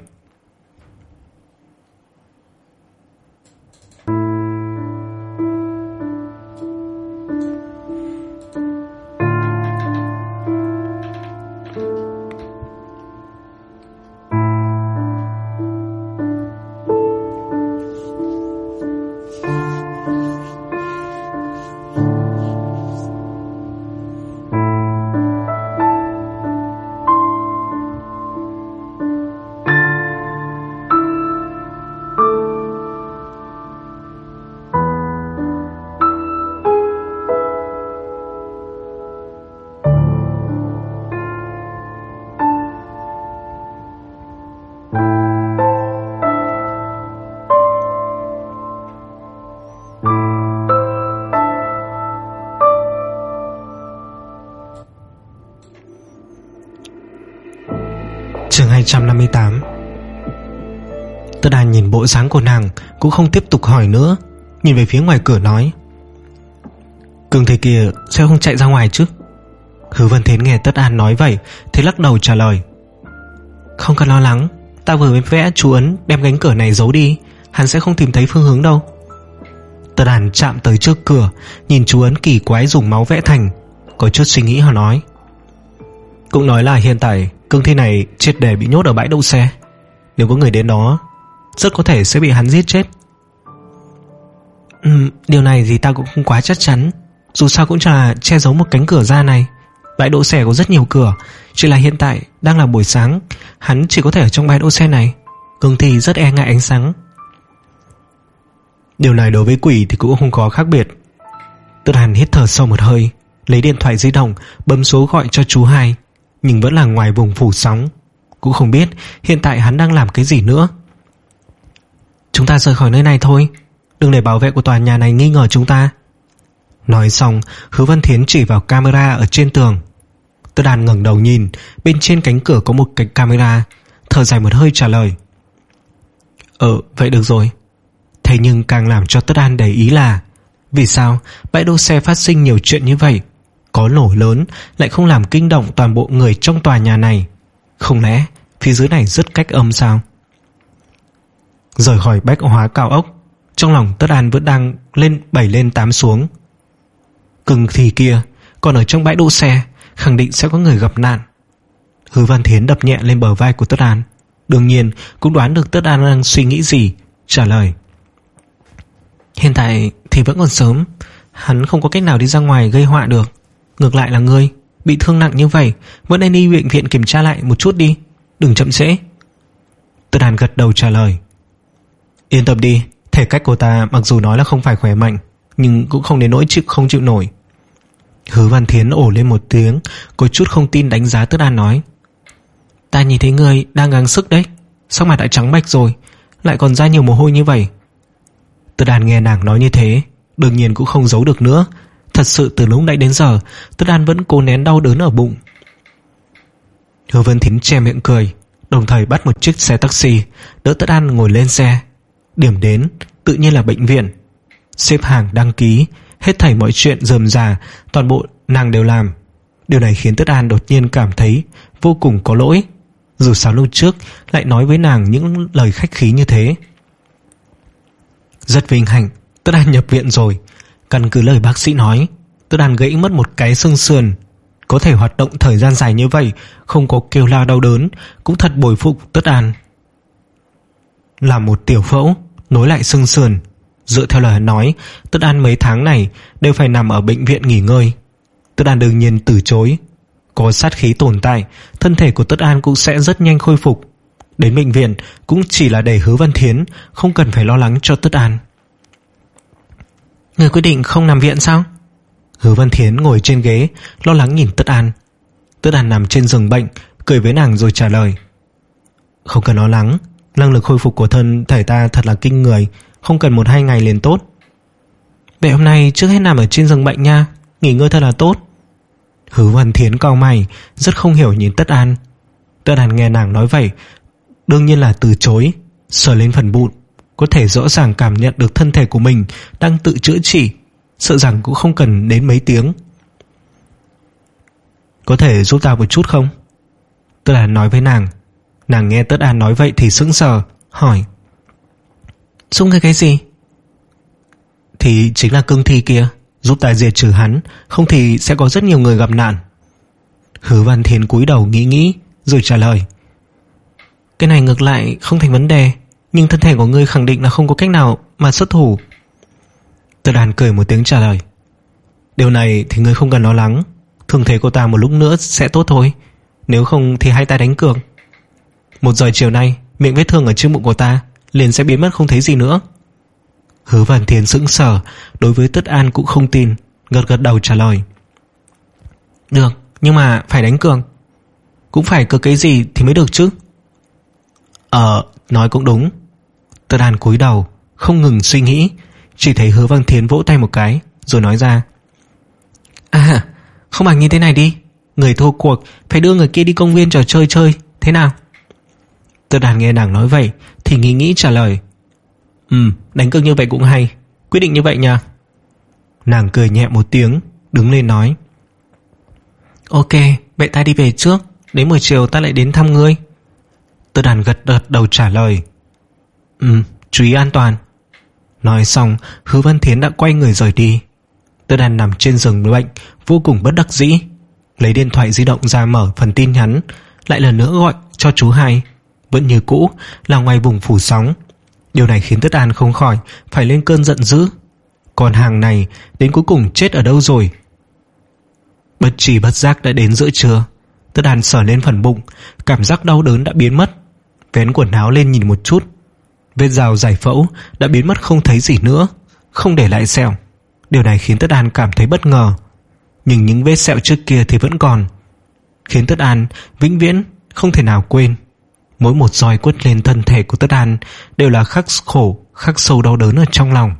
Chương hai trăm năm mươi tám. Tất An nhìn bộ dáng của nàng cũng không tiếp tục hỏi nữa, nhìn về phía ngoài cửa nói: cường thi kia sẽ không chạy ra ngoài chứ? Hứa Văn Thiến nghe Tất An nói vậy thì lắc đầu trả lời: không cần lo lắng, ta vừa mới vẽ chú ấn đem cánh cửa này giấu đi, hắn sẽ không tìm thấy phương hướng đâu. Tất Đàn chạm tới trước cửa, nhìn chú ấn kỳ quái dùng máu vẽ thành, có chút suy nghĩ. Họ nói: cũng nói là hiện tại cương thi này triệt để bị nhốt ở bãi đậu xe. Nếu có người đến đó, rất có thể sẽ bị hắn giết chết. ừ, Điều này thì ta cũng không quá chắc chắn. Dù sao cũng chỉ là che giấu một cánh cửa ra này. Bãi đỗ xe có rất nhiều cửa, chỉ là hiện tại đang là buổi sáng, hắn chỉ có thể ở trong bãi đỗ xe này. Cương thi rất e ngại ánh sáng. Điều này đối với quỷ thì cũng không có khác biệt. Tất Đàn hít thở sâu một hơi, lấy điện thoại di động bấm số gọi cho chú Hai, nhưng vẫn là ngoài vùng phủ sóng. Cũng không biết hiện tại hắn đang làm cái gì nữa. Chúng ta rời khỏi nơi này thôi, đừng để bảo vệ của tòa nhà này nghi ngờ chúng ta. Nói xong, Hứa Văn Thiến chỉ vào camera ở trên tường. Tất Đàn ngẩng đầu nhìn, bên trên cánh cửa có một cái camera, thở dài một hơi trả lời: Ờ, vậy được rồi. Thế nhưng càng làm cho Tất Đàn để ý là vì sao bãi đỗ xe phát sinh nhiều chuyện như vậy, có nổ lớn lại không làm kinh động toàn bộ người trong tòa nhà này. Không lẽ phía dưới này rất cách âm sao? Rời khỏi bách hóa cao ốc, trong lòng Tất Đàn vẫn đang lên bảy lên tám xuống. Cưng thì kia còn ở trong bãi đỗ xe, khẳng định sẽ có người gặp nạn. Hứa Văn Thiến đập nhẹ lên bờ vai của Tất Đàn, đương nhiên cũng đoán được Tất Đàn đang suy nghĩ gì, trả lời: Hiện tại thì vẫn còn sớm, hắn không có cách nào đi ra ngoài gây họa được. Ngược lại là ngươi bị thương nặng như vậy, vẫn nên đi bệnh viện kiểm tra lại một chút đi, đừng chậm trễ. Tất Đàn gật đầu trả lời: Yên tâm đi, thể cách của ta mặc dù nói là không phải khỏe mạnh, nhưng cũng không đến nỗi chịu không chịu nổi. Hứa Văn Thiến ổ lên một tiếng, có chút không tin đánh giá Tất Đàn nói: Ta nhìn thấy ngươi đang gắng sức đấy, sao mà đã trắng bệch rồi, lại còn ra nhiều mồ hôi như vậy. Tất Đàn nghe nàng nói như thế, đương nhiên cũng không giấu được nữa. Thật sự từ lúc nãy đến giờ, Tất Đàn vẫn cố nén đau đớn ở bụng. Hứa Văn Thiến che miệng cười, đồng thời bắt một chiếc xe taxi đỡ Tất Đàn ngồi lên xe. Điểm đến tự nhiên là bệnh viện. Xếp hàng đăng ký, hết thảy mọi chuyện rườm rà, toàn bộ nàng đều làm. Điều này khiến Tất Đàn đột nhiên cảm thấy vô cùng có lỗi. Dù sao lúc trước lại nói với nàng những lời khách khí như thế. Rất vinh hạnh, Tất Đàn nhập viện rồi. Căn cứ lời bác sĩ nói, Tất Đàn gãy mất một cái xương sườn. Có thể hoạt động thời gian dài như vậy, không có kêu la đau đớn, cũng thật bồi phục Tất Đàn. Làm một tiểu phẫu nối lại xương sườn, dựa theo lời nói, Tất Đàn mấy tháng này đều phải nằm ở bệnh viện nghỉ ngơi. Tất Đàn đương nhiên từ chối. Có sát khí tồn tại, thân thể của Tất Đàn cũng sẽ rất nhanh khôi phục. Đến bệnh viện cũng chỉ là để Hứa Văn Thiến không cần phải lo lắng cho Tất Đàn. Người quyết định không nằm viện sao? Hứa Văn Thiến ngồi trên ghế, lo lắng nhìn Tất Đàn. Tất Đàn nằm trên giường bệnh, cười với nàng rồi trả lời: Không cần lo lắng, năng lực khôi phục của thân thể ta thật là kinh người, không cần một hai ngày liền tốt. Vậy hôm nay trước hết nằm ở trên giường bệnh nha, nghỉ ngơi thật là tốt. Hứa Văn Thiến cau mày, rất không hiểu nhìn Tất Đàn. Tất Đàn nghe nàng nói vậy, đương nhiên là từ chối, sờ lên phần bụng, có thể rõ ràng cảm nhận được thân thể của mình đang tự chữa trị, sợ rằng cũng không cần đến mấy tiếng. Có thể giúp ta một chút không? Tất Đàn nói với nàng. Nàng nghe Tất Đàn nói vậy thì sững sờ, hỏi: Giúp ngươi cái gì? Thì chính là cương thi kia, giúp ta diệt trừ hắn, không thì sẽ có rất nhiều người gặp nạn. Hứa Văn Thiến cúi đầu nghĩ nghĩ rồi trả lời: Cái này ngược lại không thành vấn đề, nhưng thân thể của ngươi khẳng định là không có cách nào mà xuất thủ. Tất Đàn cười một tiếng trả lời: Điều này thì ngươi không cần lo lắng, thương thế của ta một lúc nữa sẽ tốt thôi, nếu không thì hai ta đánh cược. Một giờ chiều nay, miệng vết thương ở trên bụng của ta liền sẽ biến mất không thấy gì nữa. Hứa Văn Thiến sững sờ, đối với Tất An cũng không tin, gật gật đầu trả lời: Được, nhưng mà phải đánh cược. Cũng phải cược cái gì thì mới được chứ? Ờ, nói cũng đúng. Tất An cúi đầu, không ngừng suy nghĩ. Chỉ thấy Hứa Văn Thiến vỗ tay một cái rồi nói ra: À, không bằng như thế này đi, người thua cuộc phải đưa người kia đi công viên trò chơi chơi, thế nào? Tất Đàn nghe nàng nói vậy thì nghĩ nghĩ trả lời: Ừ, đánh cược như vậy cũng hay, quyết định như vậy nha. Nàng cười nhẹ một tiếng, đứng lên nói: Ok, vậy ta đi về trước, đến buổi chiều ta lại đến thăm ngươi. Tất Đàn gật gật đầu trả lời: Ừ, chú ý an toàn. Nói xong, Hứa Văn Thiến đã quay người rời đi. Tất Đàn nằm trên giường bệnh vô cùng bất đắc dĩ, lấy điện thoại di động ra mở phần tin nhắn, lại lần nữa gọi cho chú hai. Vẫn như cũ là ngoài vùng phủ sóng. Điều này khiến Tất An không khỏi phải lên cơn giận dữ. Còn hàng này đến cuối cùng chết ở đâu rồi? Bất tri bất giác đã đến giữa trưa. Tất An sờ lên phần bụng, cảm giác đau đớn đã biến mất. Vén quần áo lên nhìn một chút, vết dao giải phẫu đã biến mất không thấy gì nữa, không để lại sẹo. Điều này khiến Tất An cảm thấy bất ngờ. Nhưng những vết sẹo trước kia thì vẫn còn, khiến Tất An vĩnh viễn không thể nào quên. Mỗi một roi quất lên thân thể của Tất An đều là khắc khổ, khắc sâu đau đớn ở trong lòng.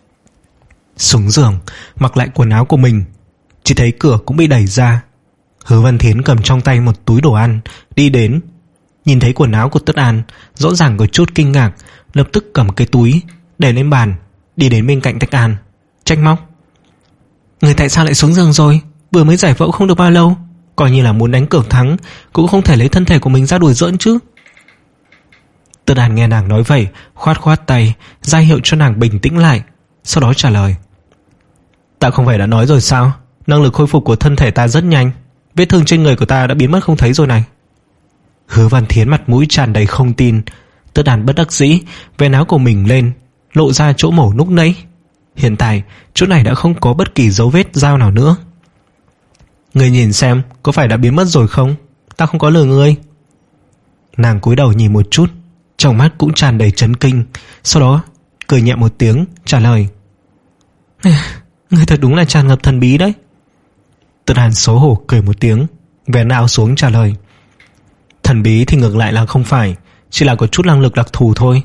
Xuống giường, mặc lại quần áo của mình, chỉ thấy cửa cũng bị đẩy ra. Hứa Văn Thiến cầm trong tay một túi đồ ăn đi đến, nhìn thấy quần áo của Tất An, rõ ràng có chút kinh ngạc, lập tức cầm cái túi để lên bàn, đi đến bên cạnh Tất An, trách móc: người tại sao lại xuống giường rồi? Vừa mới giải phẫu không được bao lâu, coi như là muốn đánh cược thắng cũng không thể lấy thân thể của mình ra đùa giỡn chứ. Tất An nghe nàng nói vậy, khoát khoát tay ra hiệu cho nàng bình tĩnh lại, sau đó trả lời: ta không phải đã nói rồi sao, năng lực khôi phục của thân thể ta rất nhanh, vết thương trên người của ta đã biến mất không thấy rồi này. Hứa Văn Thiến mặt mũi tràn đầy không tin. Tất An bất đắc dĩ vén áo của mình lên, lộ ra chỗ mổ lúc nãy. Hiện tại chỗ này đã không có bất kỳ dấu vết dao nào nữa. Ngươi nhìn xem, có phải đã biến mất rồi không? Ta không có lừa ngươi. Nàng cúi đầu nhìn một chút, trong mắt cũng tràn đầy chấn kinh, sau đó cười nhẹ một tiếng trả lời: ngươi thật đúng là tràn ngập thần bí đấy. Tất An xấu hổ cười một tiếng, vén áo xuống trả lời: thần bí thì ngược lại là không phải, chỉ là có chút năng lực đặc thù thôi.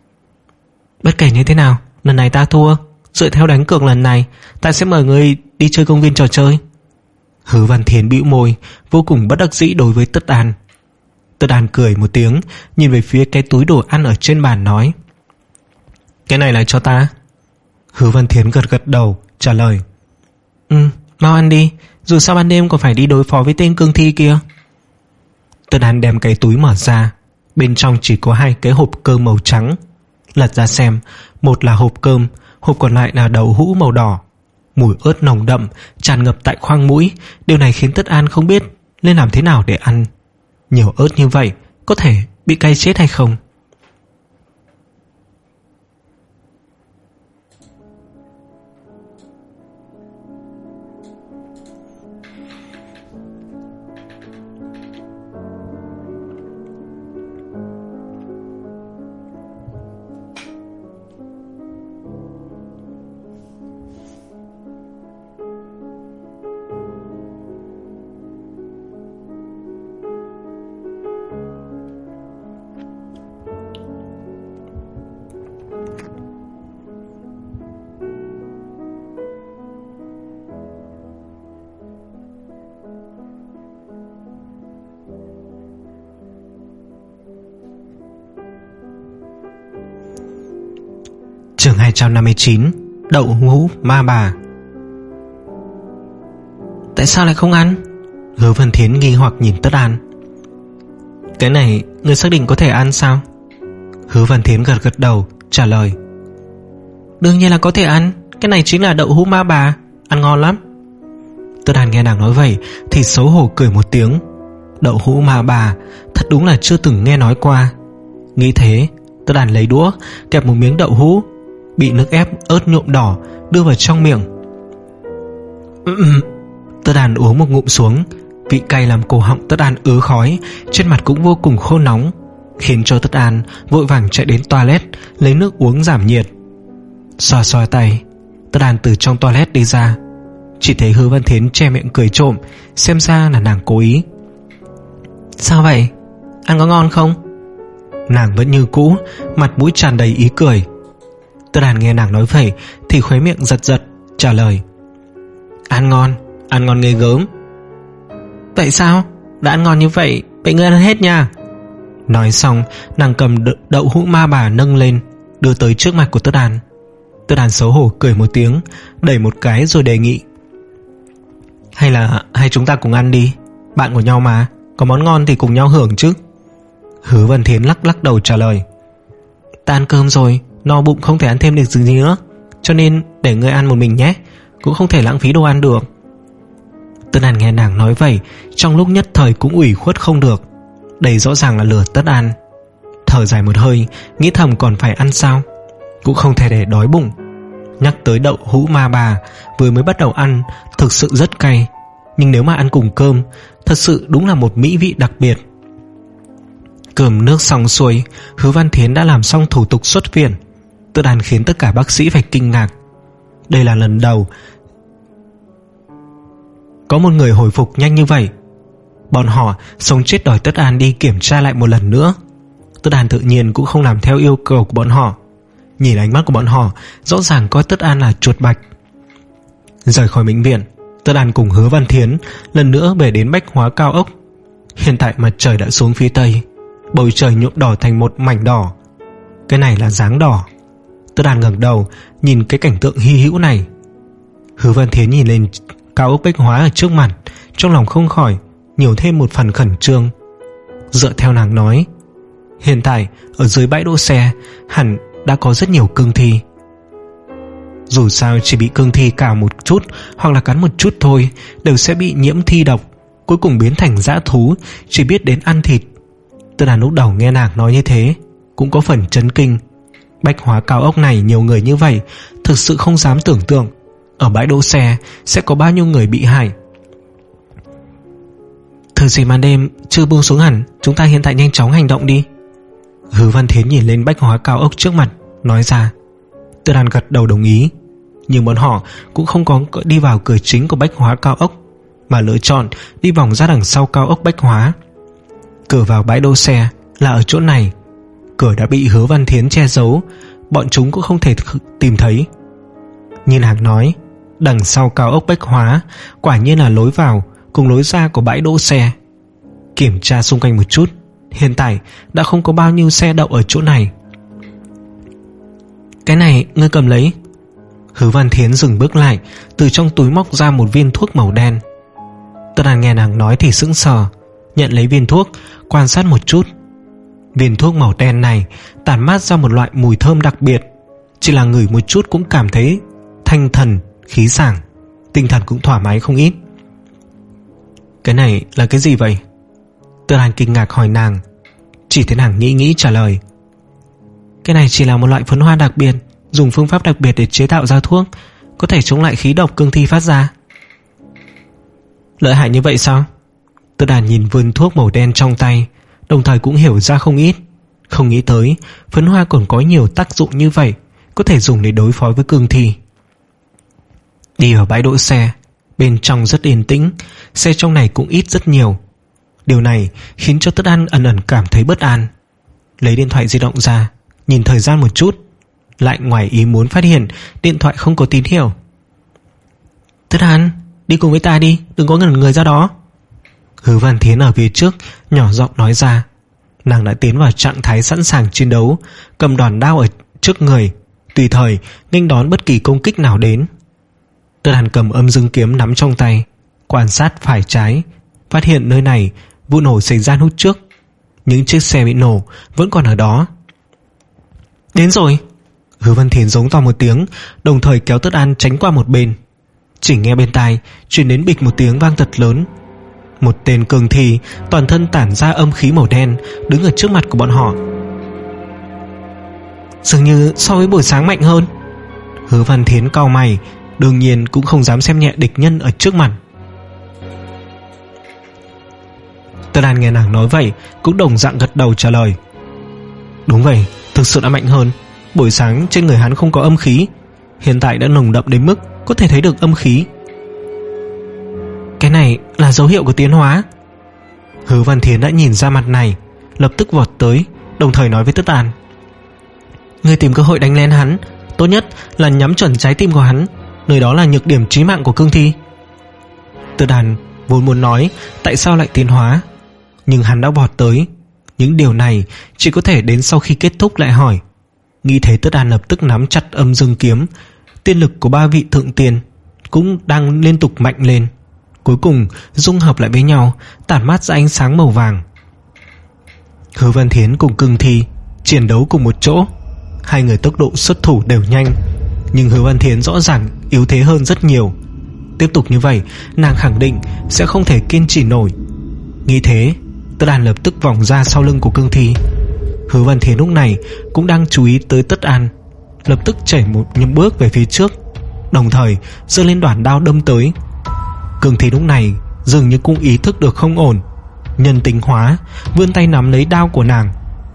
Bất kể như thế nào, lần này ta thua. Dựa theo đánh cược lần này, ta sẽ mời ngươi đi chơi công viên trò chơi. Hứa Văn Thiến bĩu môi, vô cùng bất đắc dĩ đối với Tất An. Tất An cười một tiếng, nhìn về phía cái túi đồ ăn ở trên bàn nói: cái này là cho ta. Hứa Văn Thiến gật gật đầu trả lời: Ừ, mau ăn đi, dù sao ban đêm còn phải đi đối phó với tên cương thi kia. Tất An đem cái túi mở ra, bên trong chỉ có hai cái hộp cơm màu trắng. Lật ra xem, một là hộp cơm, hộp còn lại là đậu hũ màu đỏ. Mùi ớt nồng đậm tràn ngập tại khoang mũi. Điều này khiến Tất An không biết nên làm thế nào để ăn. Nhiều ớt như vậy có thể bị cay chết hay không? Chương hai trăm năm mươi chín. Đậu hũ ma bà. Tại sao lại không ăn? Hứa Văn Thiến nghi hoặc nhìn Tất An. Cái này ngươi xác định có thể ăn sao? Hứa Văn Thiến gật gật đầu trả lời: đương nhiên là có thể ăn. Cái này chính là đậu hũ ma bà, ăn ngon lắm. Tất An nghe nàng nói vậy thì xấu hổ cười một tiếng. Đậu hũ ma bà thật đúng là chưa từng nghe nói qua. Nghĩ thế, Tất An lấy đũa kẹp một miếng đậu hũ bị nước ép ớt nhuộm đỏ đưa vào trong miệng. Tất An uống một ngụm xuống, vị cay làm cổ họng Tất An ứ khói, trên mặt cũng vô cùng khô nóng, khiến cho Tất An vội vàng chạy đến toilet lấy nước uống giảm nhiệt. Xoa xoa tay, Tất An từ trong toilet đi ra, chỉ thấy Hứa Văn Thiến che miệng cười trộm, xem ra là nàng cố ý. Sao vậy? Ăn có ngon không? Nàng vẫn như cũ, mặt mũi tràn đầy ý cười. Tất An nghe nàng nói vậy thì khóe miệng giật giật trả lời: ăn ngon, ăn ngon ghê gớm. Vậy sao? Đã ăn ngon như vậy, vậy ngươi ăn hết nha. Nói xong, nàng cầm đậu hũ ma bà nâng lên, đưa tới trước mặt của Tất An. Tất An xấu hổ cười một tiếng, đẩy một cái rồi đề nghị: Hay là hai chúng ta cùng ăn đi, bạn của nhau mà, có món ngon thì cùng nhau hưởng chứ. Hứa Văn Thiến lắc lắc đầu trả lời: Ta ăn cơm rồi, No bụng không thể ăn thêm được gì nữa, cho nên để ngươi ăn một mình nhé, cũng không thể lãng phí đồ ăn được. Tất An nghe nàng nói vậy, trong lúc nhất thời cũng ủy khuất không được. Đây rõ ràng là lừa Tất An. Thở dài một hơi, nghĩ thầm còn phải ăn sao, cũng không thể để đói bụng. Nhắc tới đậu hũ ma bà, vừa mới bắt đầu ăn thực sự rất cay, nhưng nếu mà ăn cùng cơm, thật sự đúng là một mỹ vị đặc biệt. Cơm nước xong xuôi, Hứa Văn Thiến đã làm xong thủ tục xuất viện. Tất An khiến tất cả bác sĩ phải kinh ngạc. Đây là lần đầu có một người hồi phục nhanh như vậy. Bọn họ sống chết đòi Tất An đi kiểm tra lại một lần nữa. Tất An tự nhiên cũng không làm theo yêu cầu của bọn họ. Nhìn ánh mắt của bọn họ, rõ ràng coi Tất An là chuột bạch. Rời khỏi bệnh viện, Tất An cùng Hứa Văn Thiến lần nữa về đến Bách Hóa Cao Ốc. Hiện tại mặt trời đã xuống phía tây, bầu trời nhuộm đỏ thành một mảnh đỏ. Cái này là dáng đỏ. Tất An ngẩng đầu nhìn cái cảnh tượng hy hữu này. Hứa Văn Thiến nhìn lên cao ốc Bách Hóa ở trước mặt, trong lòng không khỏi nhiều thêm một phần khẩn trương. Dựa theo nàng nói, hiện tại ở dưới bãi đỗ xe hẳn đã có rất nhiều cương thi. Dù sao chỉ bị cương thi cào một chút hoặc là cắn một chút thôi đều sẽ bị nhiễm thi độc, cuối cùng biến thành dã thú, chỉ biết đến ăn thịt. Tất An lúc đầu nghe nàng nói như thế cũng có phần chấn kinh. Bách Hóa Cao Ốc này nhiều người như vậy, thực sự không dám tưởng tượng ở bãi đỗ xe sẽ có bao nhiêu người bị hại. Thời gì màn đêm chưa buông xuống hẳn, chúng ta hiện tại nhanh chóng hành động đi. Hứa Văn Thiến nhìn lên Bách Hóa Cao Ốc trước mặt nói ra. Tất An gật đầu đồng ý. Nhưng bọn họ cũng không có đi vào cửa chính của Bách Hóa Cao Ốc, mà lựa chọn đi vòng ra đằng sau cao ốc Bách Hóa. Cửa vào bãi đỗ xe là ở chỗ này. Cửa đã bị Hứa Văn Thiến che giấu, bọn chúng cũng không thể tìm thấy. Như nàng nói, đằng sau cao ốc Bách Hóa quả nhiên là lối vào cùng lối ra của bãi đỗ xe. Kiểm tra xung quanh một chút, hiện tại đã không có bao nhiêu xe đậu ở chỗ này. Cái này ngươi cầm lấy. Hứa Văn Thiến dừng bước lại, từ trong túi móc ra một viên thuốc màu đen. Tất An nghe nàng nói thì sững sờ, nhận lấy viên thuốc, quan sát một chút. Viên thuốc màu đen này tản mát ra một loại mùi thơm đặc biệt, chỉ là ngửi một chút cũng cảm thấy thanh thần, khí sảng, tinh thần cũng thoải mái không ít. Cái này là cái gì vậy? Tất An kinh ngạc hỏi nàng. Chỉ thấy nàng nghĩ nghĩ trả lời. Cái này chỉ là một loại phấn hoa đặc biệt, dùng phương pháp đặc biệt để chế tạo ra thuốc, có thể chống lại khí độc cương thi phát ra. Lợi hại như vậy sao? Tất An nhìn vườn thuốc màu đen trong tay, đồng thời cũng hiểu ra không ít. Không nghĩ tới phấn hoa còn có nhiều tác dụng như vậy, có thể dùng để đối phó với cương thi. Đi ở bãi đỗ xe, bên trong rất yên tĩnh, xe trong này cũng ít rất nhiều. Điều này khiến cho Tất An ẩn ẩn cảm thấy bất an. Lấy điện thoại di động ra, nhìn thời gian một chút, lại ngoài ý muốn phát hiện điện thoại không có tín hiệu. Tất An, đi cùng với ta đi, đừng có ngẩn người ra đó. Hứa Văn Thiến ở phía trước nhỏ giọng nói ra. Nàng đã tiến vào trạng thái sẵn sàng chiến đấu, cầm đòn đao ở trước người, tùy thời nghênh đón bất kỳ công kích nào đến. Tất An cầm âm dương kiếm nắm trong tay, quan sát phải trái, phát hiện nơi này vụ nổ xảy ra lúc trước, những chiếc xe bị nổ vẫn còn ở đó. Đến rồi. Hứa Văn Thiến giống to một tiếng, đồng thời kéo Tất An tránh qua một bên. Chỉ nghe bên tai truyền đến bịch một tiếng vang thật lớn. Một tên cường thi toàn thân tản ra âm khí màu đen đứng ở trước mặt của bọn họ. Dường như so với buổi sáng mạnh hơn. Hứa Văn Thiến cau mày, đương nhiên cũng không dám xem nhẹ địch nhân ở trước mặt. Tất An nghe nàng nói vậy cũng đồng dạng gật đầu trả lời. Đúng vậy, thực sự đã mạnh hơn. Buổi sáng trên người hắn không có âm khí, hiện tại đã nồng đậm đến mức có thể thấy được âm khí. Cái này là dấu hiệu của tiến hóa. Hứa Văn Thiến đã nhìn ra mặt này, lập tức vọt tới, đồng thời nói với Tất An. Ngươi tìm cơ hội đánh lên hắn, tốt nhất là nhắm chuẩn trái tim của hắn, nơi đó là nhược điểm chí mạng của cương thi. Tất An vốn muốn nói tại sao lại tiến hóa, nhưng hắn đã vọt tới. Những điều này chỉ có thể đến sau khi kết thúc lại hỏi. Nghĩ thế Tất An lập tức nắm chặt âm dương kiếm. Tiên lực của ba vị thượng tiên cũng đang liên tục mạnh lên, cuối cùng dung hợp lại với nhau, tản mát ra ánh sáng màu vàng. Hứa Văn Thiến cùng cương thi chiến đấu cùng một chỗ, Hai người tốc độ xuất thủ đều nhanh, nhưng Hứa Văn Thiến rõ ràng yếu thế hơn rất nhiều. Tiếp tục như vậy, nàng khẳng định sẽ không thể kiên trì nổi. Nghĩ thế, Tất An lập tức vòng ra sau lưng của Cương Thi. Hứa Văn Thiến lúc này cũng đang chú ý tới Tất An, lập tức chảy một những bước về phía trước, đồng thời giơ lên đoản đao đâm tới. Cương Thi lúc này dường như cũng ý thức được không ổn, nhân tính hóa vươn tay nắm lấy đao của nàng.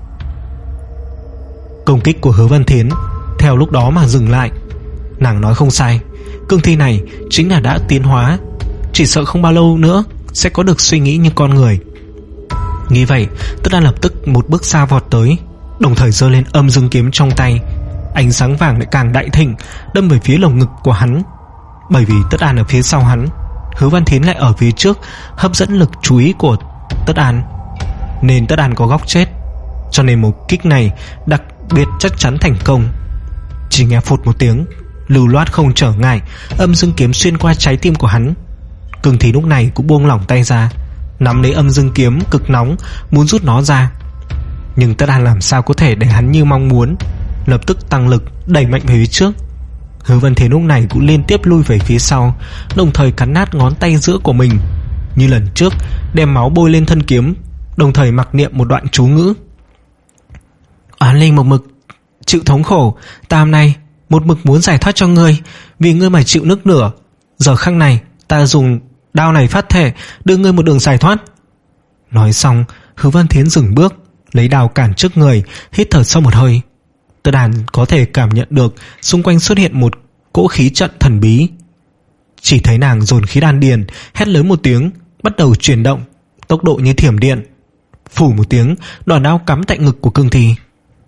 Công kích của Hứa Văn Thiến theo lúc đó mà dừng lại. Nàng nói không sai, Cương Thi này chính là đã tiến hóa, chỉ sợ không bao lâu nữa sẽ có được suy nghĩ như con người. Nghĩ vậy, Tất An lập tức một bước xa vọt tới, đồng thời giơ lên âm dương kiếm trong tay. Ánh sáng vàng lại càng đại thịnh, đâm về phía lồng ngực của hắn. Bởi vì Tất An ở phía sau hắn, Hứa Văn Thiến lại ở phía trước, hấp dẫn lực chú ý của Tất An, nên Tất An có góc chết. Cho nên một kích này đặc biệt chắc chắn thành công. Chỉ nghe phụt một tiếng, lưu loát không trở ngại, âm dương kiếm xuyên qua trái tim của hắn. Cương Thi lúc này cũng buông lỏng tay ra, nắm lấy âm dương kiếm cực nóng, muốn rút nó ra. Nhưng Tất An làm sao có thể để hắn như mong muốn, lập tức tăng lực đẩy mạnh về phía trước. Hứa Văn Thiến lúc này cũng liên tiếp lui về phía sau, đồng thời cắn nát ngón tay giữa của mình. Như lần trước, đem máu bôi lên thân kiếm, đồng thời mặc niệm một đoạn chú ngữ. Oán linh một mực chịu thống khổ, ta hôm nay một mực muốn giải thoát cho ngươi, vì ngươi mà chịu nước lửa. Giờ khắc này ta dùng đao này phát thể đưa ngươi một đường giải thoát. Nói xong, Hứa Văn Thiến dừng bước, lấy đao cản trước người, hít thở sâu một hơi. Tất An có thể cảm nhận được xung quanh xuất hiện một cỗ khí trận thần bí. Chỉ thấy nàng dồn khí đan điền, hét lớn một tiếng, bắt đầu chuyển động, tốc độ như thiểm điện. Phủ một tiếng, đòn đao cắm tại ngực của Cương Thi.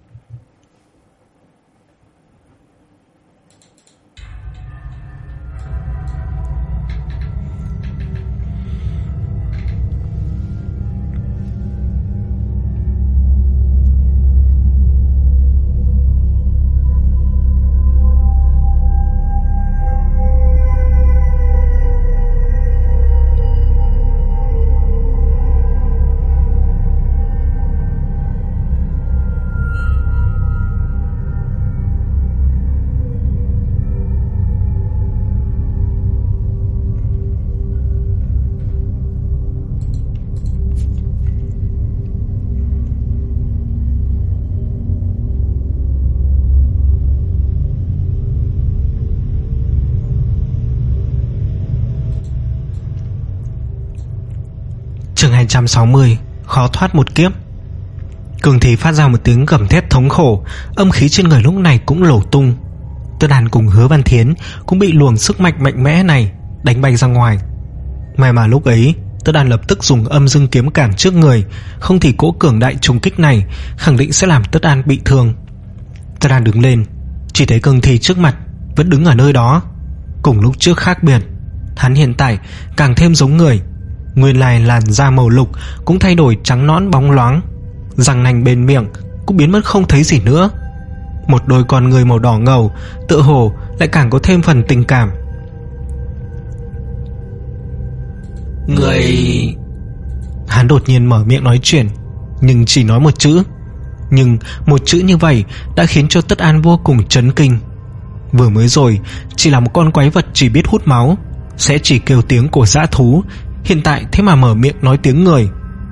Chương hai trăm sáu mươi, khó thoát một kiếp. Cương Thi phát ra một tiếng gầm thét thống khổ, âm khí trên người lúc này cũng nổ tung. Tất An cùng Hứa Văn Thiến cũng bị luồng sức mạnh mạnh mẽ này đánh bay ra ngoài. May mà lúc ấy Tất An lập tức dùng âm dương kiếm cản trước người, không thì cỗ cường đại trùng kích này khẳng định sẽ làm Tất An bị thương. Tất An đứng lên, chỉ thấy Cương Thi trước mặt vẫn đứng ở nơi đó. Cùng lúc trước khác biệt, hắn hiện tại càng thêm giống người. Nguyên lai làn da màu lục cũng thay đổi trắng nõn bóng loáng, răng nanh bên miệng cũng biến mất không thấy gì nữa. Một đôi con người màu đỏ ngầu tựa hồ lại càng có thêm phần tình cảm. Người... Hắn đột nhiên mở miệng nói chuyện, nhưng chỉ nói một chữ. Nhưng một chữ như vậy đã khiến cho Tất An vô cùng chấn kinh. Vừa mới rồi chỉ là một con quái vật chỉ biết hút máu, sẽ chỉ kêu tiếng của dã thú, hiện tại thế mà mở miệng nói tiếng người.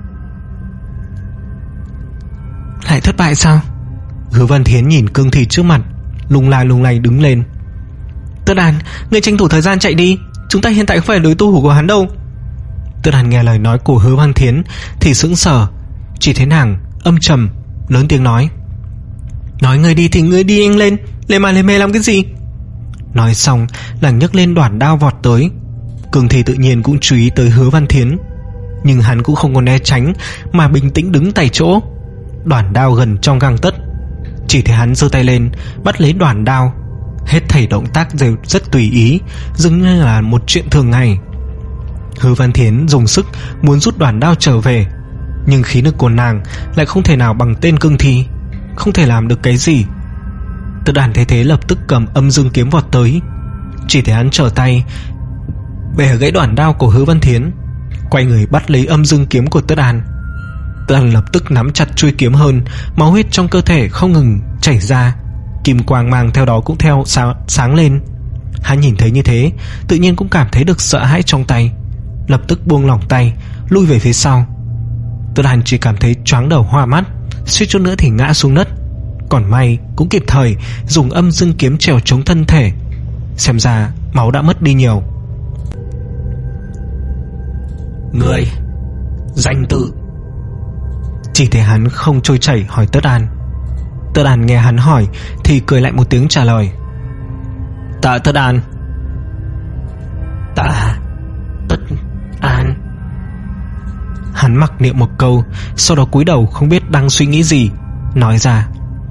Lại thất bại sao? Hứa Văn Thiến nhìn Cương Thi trước mặt, lung la lung lay đứng lên. Tất An, ngươi tranh thủ thời gian chạy đi, chúng ta hiện tại không phải đối thủ của hắn đâu. Tất An nghe lời nói của Hứa Văn Thiến thì sững sờ, chỉ thấy nàng âm trầm lớn tiếng nói: Nói ngươi đi thì ngươi đi nhanh lên, lề mà lề mề làm cái gì? Nói xong nàng nhấc lên đoản đao vọt tới. Cương Thi tự nhiên cũng chú ý tới Hứa Văn Thiến, nhưng hắn cũng không có né tránh mà bình tĩnh đứng tại chỗ, đoản đao gần trong gang tấc. Chỉ thấy hắn giơ tay lên bắt lấy đoản đao, hết thảy động tác đều rất tùy ý, dường như là một chuyện thường ngày. Hứa Văn Thiến dùng sức muốn rút đoản đao trở về, nhưng khí lực của nàng lại không thể nào bằng tên Cương Thi, không thể làm được cái gì. Tất An thấy thế lập tức cầm âm dương kiếm vọt tới. Chỉ thấy hắn trở tay bẻ gãy đoản đao của Hứa Văn Thiến, quay người bắt lấy âm dương kiếm của Tất An. Tất An lập tức nắm chặt chuôi kiếm hơn, máu huyết trong cơ thể không ngừng chảy ra, kim quang mang theo đó cũng theo sáng, sáng lên. Hắn nhìn thấy như thế, tự nhiên cũng cảm thấy được sợ hãi trong tay, lập tức buông lỏng tay, lui về phía sau. Tất Hàn chỉ cảm thấy choáng đầu hoa mắt, suýt chút nữa thì ngã xuống đất. Còn may cũng kịp thời dùng âm dương kiếm trèo chống thân thể. Xem ra máu đã mất đi nhiều. Người danh tự. Chỉ thấy hắn không trôi chảy hỏi Tất An. Tất An nghe hắn hỏi thì cười lại một tiếng trả lời: Tạ Tất An. Tạ Tất An. Hắn mặc niệm một câu, sau đó cúi đầu không biết đang suy nghĩ gì, nói ra: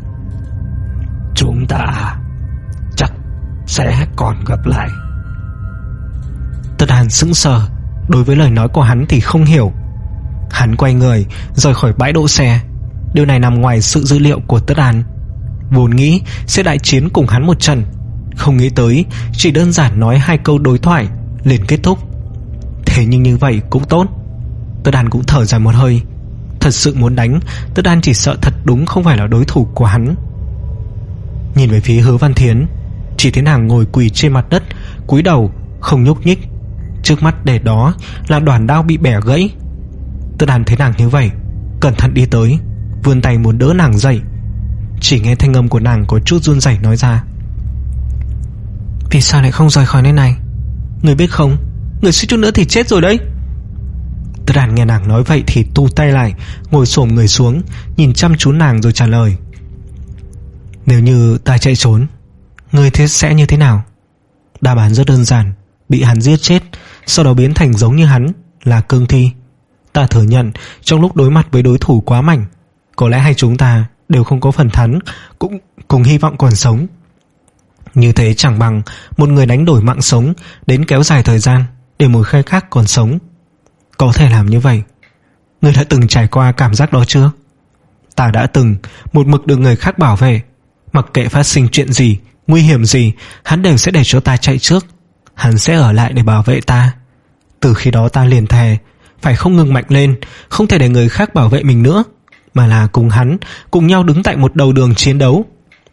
Chúng ta chắc sẽ còn gặp lại. Tất An sững sờ, đối với lời nói của hắn thì không hiểu. Hắn quay người rời khỏi bãi đỗ xe. Điều này nằm ngoài sự dữ liệu của Tất An. Vốn nghĩ sẽ đại chiến cùng hắn một trận, không nghĩ tới chỉ đơn giản nói hai câu đối thoại liền kết thúc. Thế nhưng như vậy cũng tốt. Tất An cũng thở dài một hơi. Thật sự muốn đánh, Tất An chỉ sợ thật đúng không phải là đối thủ của hắn. Nhìn về phía Hứa Văn Thiến, chỉ thấy nàng ngồi quỳ trên mặt đất, cúi đầu không nhúc nhích. Trước mắt để đó là đoàn đao bị bẻ gãy. Tất An thấy nàng như vậy, cẩn thận đi tới, vươn tay muốn đỡ nàng dậy. Chỉ nghe thanh âm của nàng có chút run rẩy nói ra: Vì sao lại không rời khỏi nơi này? Người biết không, người suýt chút nữa thì chết rồi đấy. Tất An nghe nàng nói vậy thì tu tay lại, ngồi xổm người xuống, nhìn chăm chú nàng rồi trả lời: Nếu như ta chạy trốn, người thế sẽ như thế nào? Đáp án rất đơn giản: bị hắn giết chết, sau đó biến thành giống như hắn, là cương thi. Ta thừa nhận trong lúc đối mặt với đối thủ quá mạnh, có lẽ hai chúng ta đều không có phần thắng, cũng cùng hy vọng còn sống. Như thế chẳng bằng một người đánh đổi mạng sống đến kéo dài thời gian để một khai khác còn sống. Có thể làm như vậy. Ngươi đã từng trải qua cảm giác đó chưa? Ta đã từng, một mực được người khác bảo vệ. Mặc kệ phát sinh chuyện gì, nguy hiểm gì, hắn đều sẽ để cho ta chạy trước. Hắn sẽ ở lại để bảo vệ ta. Từ khi đó ta liền thề phải không ngừng mạnh lên, không thể để người khác bảo vệ mình nữa, mà là cùng hắn, cùng nhau đứng tại một đầu đường chiến đấu.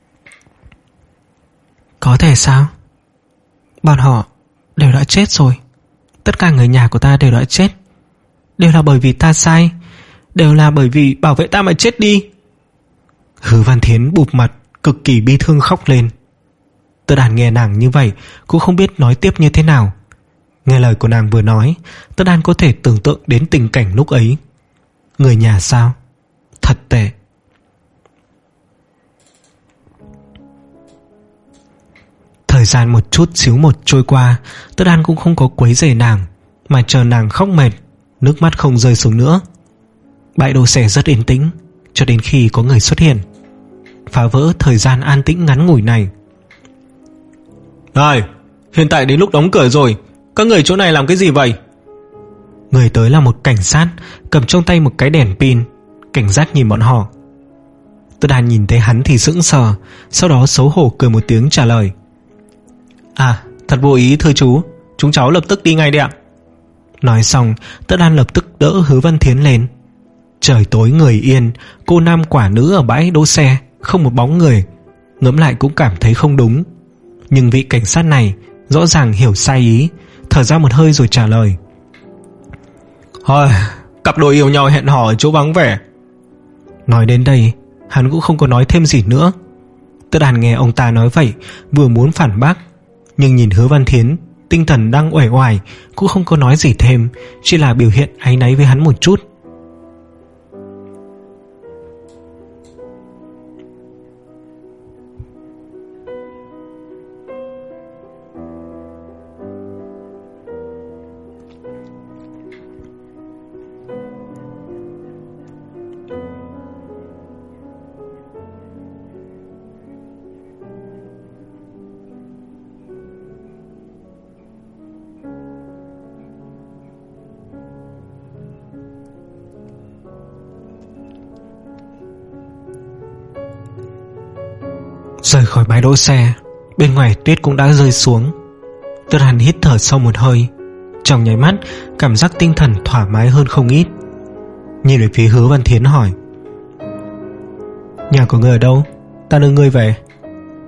Có thể sao? Bọn họ đều đã chết rồi. Tất cả người nhà của ta đều đã chết. Đều là bởi vì ta sai. Đều là bởi vì bảo vệ ta mà chết đi. Hứa Văn Thiến bụp mặt, cực kỳ bi thương khóc lên. Tất An nghe nàng như vậy cũng không biết nói tiếp như thế nào. Nghe lời của nàng vừa nói, Tất An có thể tưởng tượng đến tình cảnh lúc ấy. Người nhà sao? Thật tệ. Thời gian một chút xíu một trôi qua, Tất An cũng không có quấy rầy nàng, mà chờ nàng khóc mệt, nước mắt không rơi xuống nữa. Bãi đỗ xe rất yên tĩnh, cho đến khi có người xuất hiện, phá vỡ thời gian an tĩnh ngắn ngủi này. Này, hiện tại đến lúc đóng cửa rồi, các người chỗ này làm cái gì vậy? Người tới là một cảnh sát, cầm trong tay một cái đèn pin, cảnh giác nhìn bọn họ. Tất An nhìn thấy hắn thì sững sờ, sau đó xấu hổ cười một tiếng trả lời: À, thật vô ý thưa chú, chúng cháu lập tức đi ngay đi ạ. Nói xong, Tất An lập tức đỡ Hứa Văn Thiến lên. Trời tối người yên, cô nam quả nữ ở bãi đỗ xe, không một bóng người. Ngẫm lại cũng cảm thấy không đúng. Nhưng vị cảnh sát này rõ ràng hiểu sai ý, thở ra một hơi rồi trả lời: Thôi, cặp đôi yêu nhau hẹn hò ở chỗ vắng vẻ. Nói đến đây, hắn cũng không có nói thêm gì nữa. Tất An nghe ông ta nói vậy, vừa muốn phản bác, nhưng nhìn Hứa Văn Thiến tinh thần đang uể oải, cũng không có nói gì thêm, chỉ là biểu hiện áy náy với hắn một chút. Rời khỏi bãi đỗ xe, bên ngoài tuyết cũng đã rơi xuống. Tất Hàn hít thở sâu một hơi, trong nháy mắt cảm giác tinh thần thoải mái hơn không ít. Nhìn về phía Hứa Văn Thiến hỏi: Nhà của người ở đâu? Ta đưa ngươi về.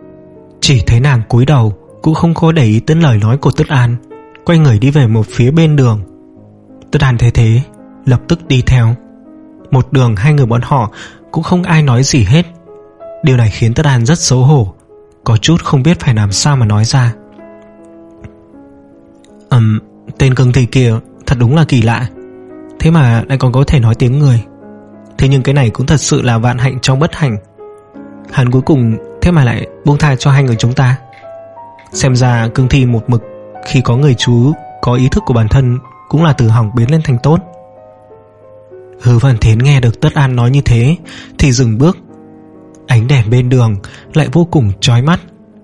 Chỉ thấy nàng cúi đầu, cũng không có để ý đến lời nói của Tất An, quay người đi về một phía bên đường. Tất An thấy thế, lập tức đi theo. Một đường hai người bọn họ cũng không ai nói gì hết. Điều này khiến Tất An rất xấu hổ, có chút không biết phải làm sao mà nói ra. Ừm, tên cương thi kia thật đúng là kỳ lạ, thế mà lại còn có thể nói tiếng người. Thế nhưng cái này cũng thật sự là vạn hạnh trong bất hạnh. Hắn cuối cùng thế mà lại buông tha cho hai người chúng ta. Xem ra cương thi một mực khi có người chú có ý thức của bản thân cũng là từ hỏng biến lên thành tốt. Hứa Văn Thiến nghe được Tất An nói như thế thì dừng bước. Ánh đèn bên đường lại vô cùng chói mắt.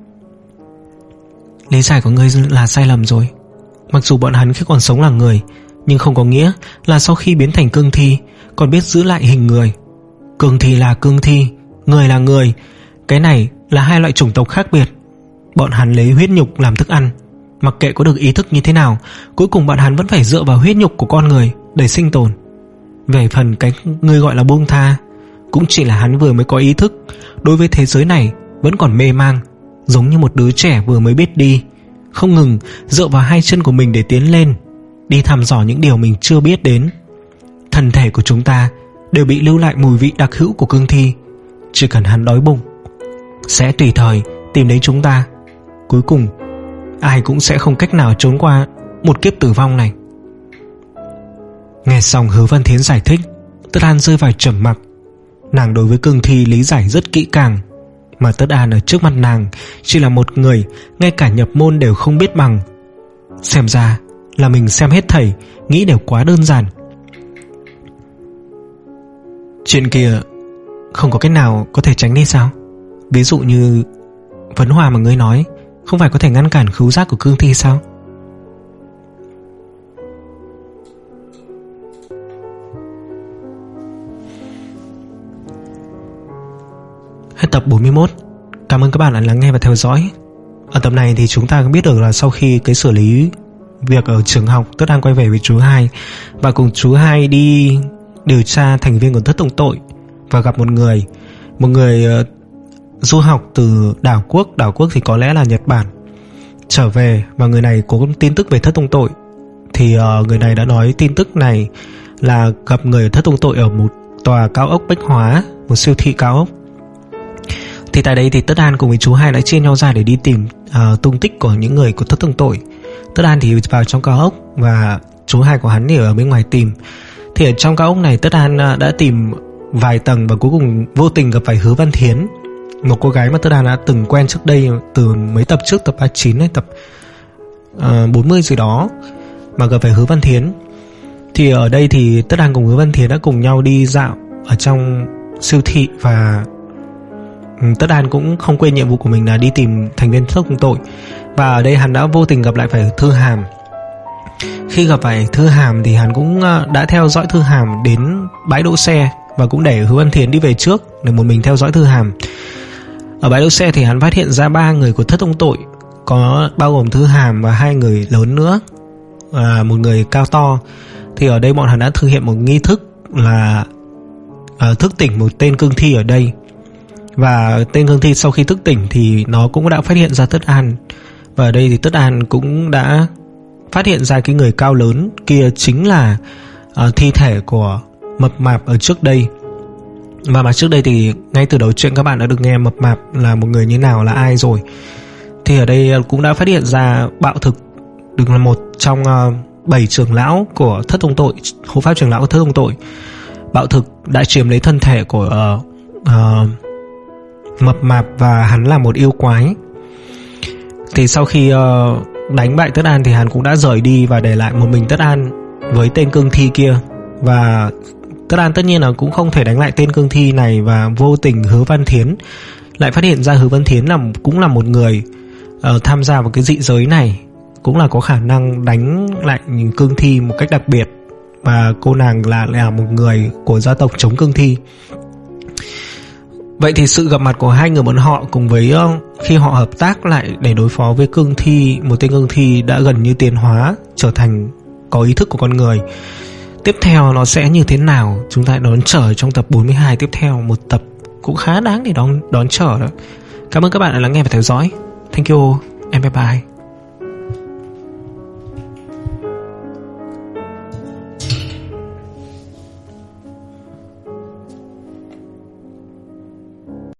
Lý giải của ngươi là sai lầm rồi. Mặc dù bọn hắn khi còn sống là người, nhưng không có nghĩa là sau khi biến thành cương thi còn biết giữ lại hình người. Cương thi là cương thi, người là người. Cái này là hai loại chủng tộc khác biệt. Bọn hắn lấy huyết nhục làm thức ăn, mặc kệ có được ý thức như thế nào, cuối cùng bọn hắn vẫn phải dựa vào huyết nhục của con người để sinh tồn. Về phần cái ngươi gọi là buông tha, cũng chỉ là hắn vừa mới có ý thức, đối với thế giới này vẫn còn mê mang, giống như một đứa trẻ vừa mới biết đi, không ngừng dựa vào hai chân của mình để tiến lên, đi thăm dò những điều mình chưa biết đến. Thân thể của chúng ta đều bị lưu lại mùi vị đặc hữu của cương thi. Chỉ cần hắn đói bụng sẽ tùy thời tìm đến chúng ta. Cuối cùng ai cũng sẽ không cách nào trốn qua một kiếp tử vong này. Nghe xong Hứa Văn Thiến giải thích, Tất An rơi vào trầm mặc. Nàng đối với cương thi lý giải rất kỹ càng, mà Tất An ở trước mặt nàng chỉ là một người ngay cả nhập môn đều không biết bằng. Xem ra là mình xem hết thảy nghĩ đều quá đơn giản. Chuyện kia không có cách nào có thể tránh đi sao? Ví dụ như vấn hòa mà ngươi nói, không phải có thể ngăn cản khứu giác của cương thi sao? Hết tập bốn mươi mốt. Cảm ơn các bạn đã lắng nghe và theo dõi. Ở tập này thì chúng ta biết được là sau khi cái xử lý việc ở trường học, Tất An quay về với chú hai và cùng chú hai đi điều tra thành viên của Thất Tông Tội, và gặp một người Một người uh, du học từ đảo quốc Đảo quốc thì có lẽ là Nhật Bản trở về, và người này có tin tức về Thất Tông Tội. Thì uh, người này đã nói tin tức này là gặp người ở Thất Tông Tội ở một tòa cao ốc bách hóa, một siêu thị cao ốc. Thì tại đây thì Tất An cùng với chú hai đã chia nhau ra để đi tìm uh, tung tích của những người của Thất Tông Tội. Tất An thì vào trong cao ốc và chú hai của hắn thì ở bên ngoài tìm. Thì ở trong cao ốc này Tất An uh, đã tìm vài tầng và cuối cùng vô tình gặp phải Hứa Văn Thiến, một cô gái mà Tất An đã từng quen trước đây từ mấy tập trước, tập ba mươi chín hay tập uh, bốn mươi gì đó, mà gặp phải Hứa Văn Thiến. Thì ở đây thì Tất An cùng Hứa Văn Thiến đã cùng nhau đi dạo ở trong siêu thị, và Tất An cũng không quên nhiệm vụ của mình là đi tìm thành viên Thất Tông Tội. Và ở đây hắn đã vô tình gặp lại phải Thư Hàm. Khi gặp phải Thư Hàm thì hắn cũng đã theo dõi Thư Hàm đến bãi đỗ xe, và cũng để Hứa Văn Thiến đi về trước để một mình theo dõi Thư Hàm. Ở bãi đỗ xe thì hắn phát hiện ra ba người của Thất Tông Tội, có bao gồm Thư Hàm và hai người lớn nữa, và một người cao to. Thì ở đây bọn hắn đã thực hiện một nghi thức là uh, thức tỉnh một tên cương thi ở đây. Và tên cương thi sau khi thức tỉnh thì nó cũng đã phát hiện ra Tất An. Và ở đây thì Tất An cũng đã phát hiện ra cái người cao lớn kia chính là uh, thi thể của Mập Mạp ở trước đây. Và mà trước đây thì ngay từ đầu chuyện các bạn đã được nghe Mập Mạp là một người như nào, là ai rồi. Thì ở đây cũng đã phát hiện ra Bạo Thực được là một trong uh, bảy trưởng lão của Thất Tông Tội, hộ pháp trưởng lão của Thất Tông Tội. Bạo Thực đã chiếm lấy thân thể của uh, uh, Mập Mạp, và hắn là một yêu quái. Thì sau khi uh, đánh bại Tất An thì hắn cũng đã rời đi và để lại một mình Tất An với tên cương thi kia. Và Tất An tất nhiên là cũng không thể đánh lại tên cương thi này, và vô tình Hứa Văn Thiến lại phát hiện ra Hứa Văn Thiến là cũng là một người uh, tham gia vào cái dị giới này, cũng là có khả năng đánh lại cương thi một cách đặc biệt, và cô nàng là, là một người của gia tộc chống cương thi. Vậy thì sự gặp mặt của hai người bọn họ cùng với uh, khi họ hợp tác lại để đối phó với cương thi, một tên cương thi đã gần như tiến hóa trở thành có ý thức của con người. Tiếp theo nó sẽ như thế nào, chúng ta đón chờ trong tập bốn mươi hai tiếp theo, một tập cũng khá đáng để đón, đón chờ đó. Cảm ơn các bạn đã lắng nghe và theo dõi. Thank you and bye bye.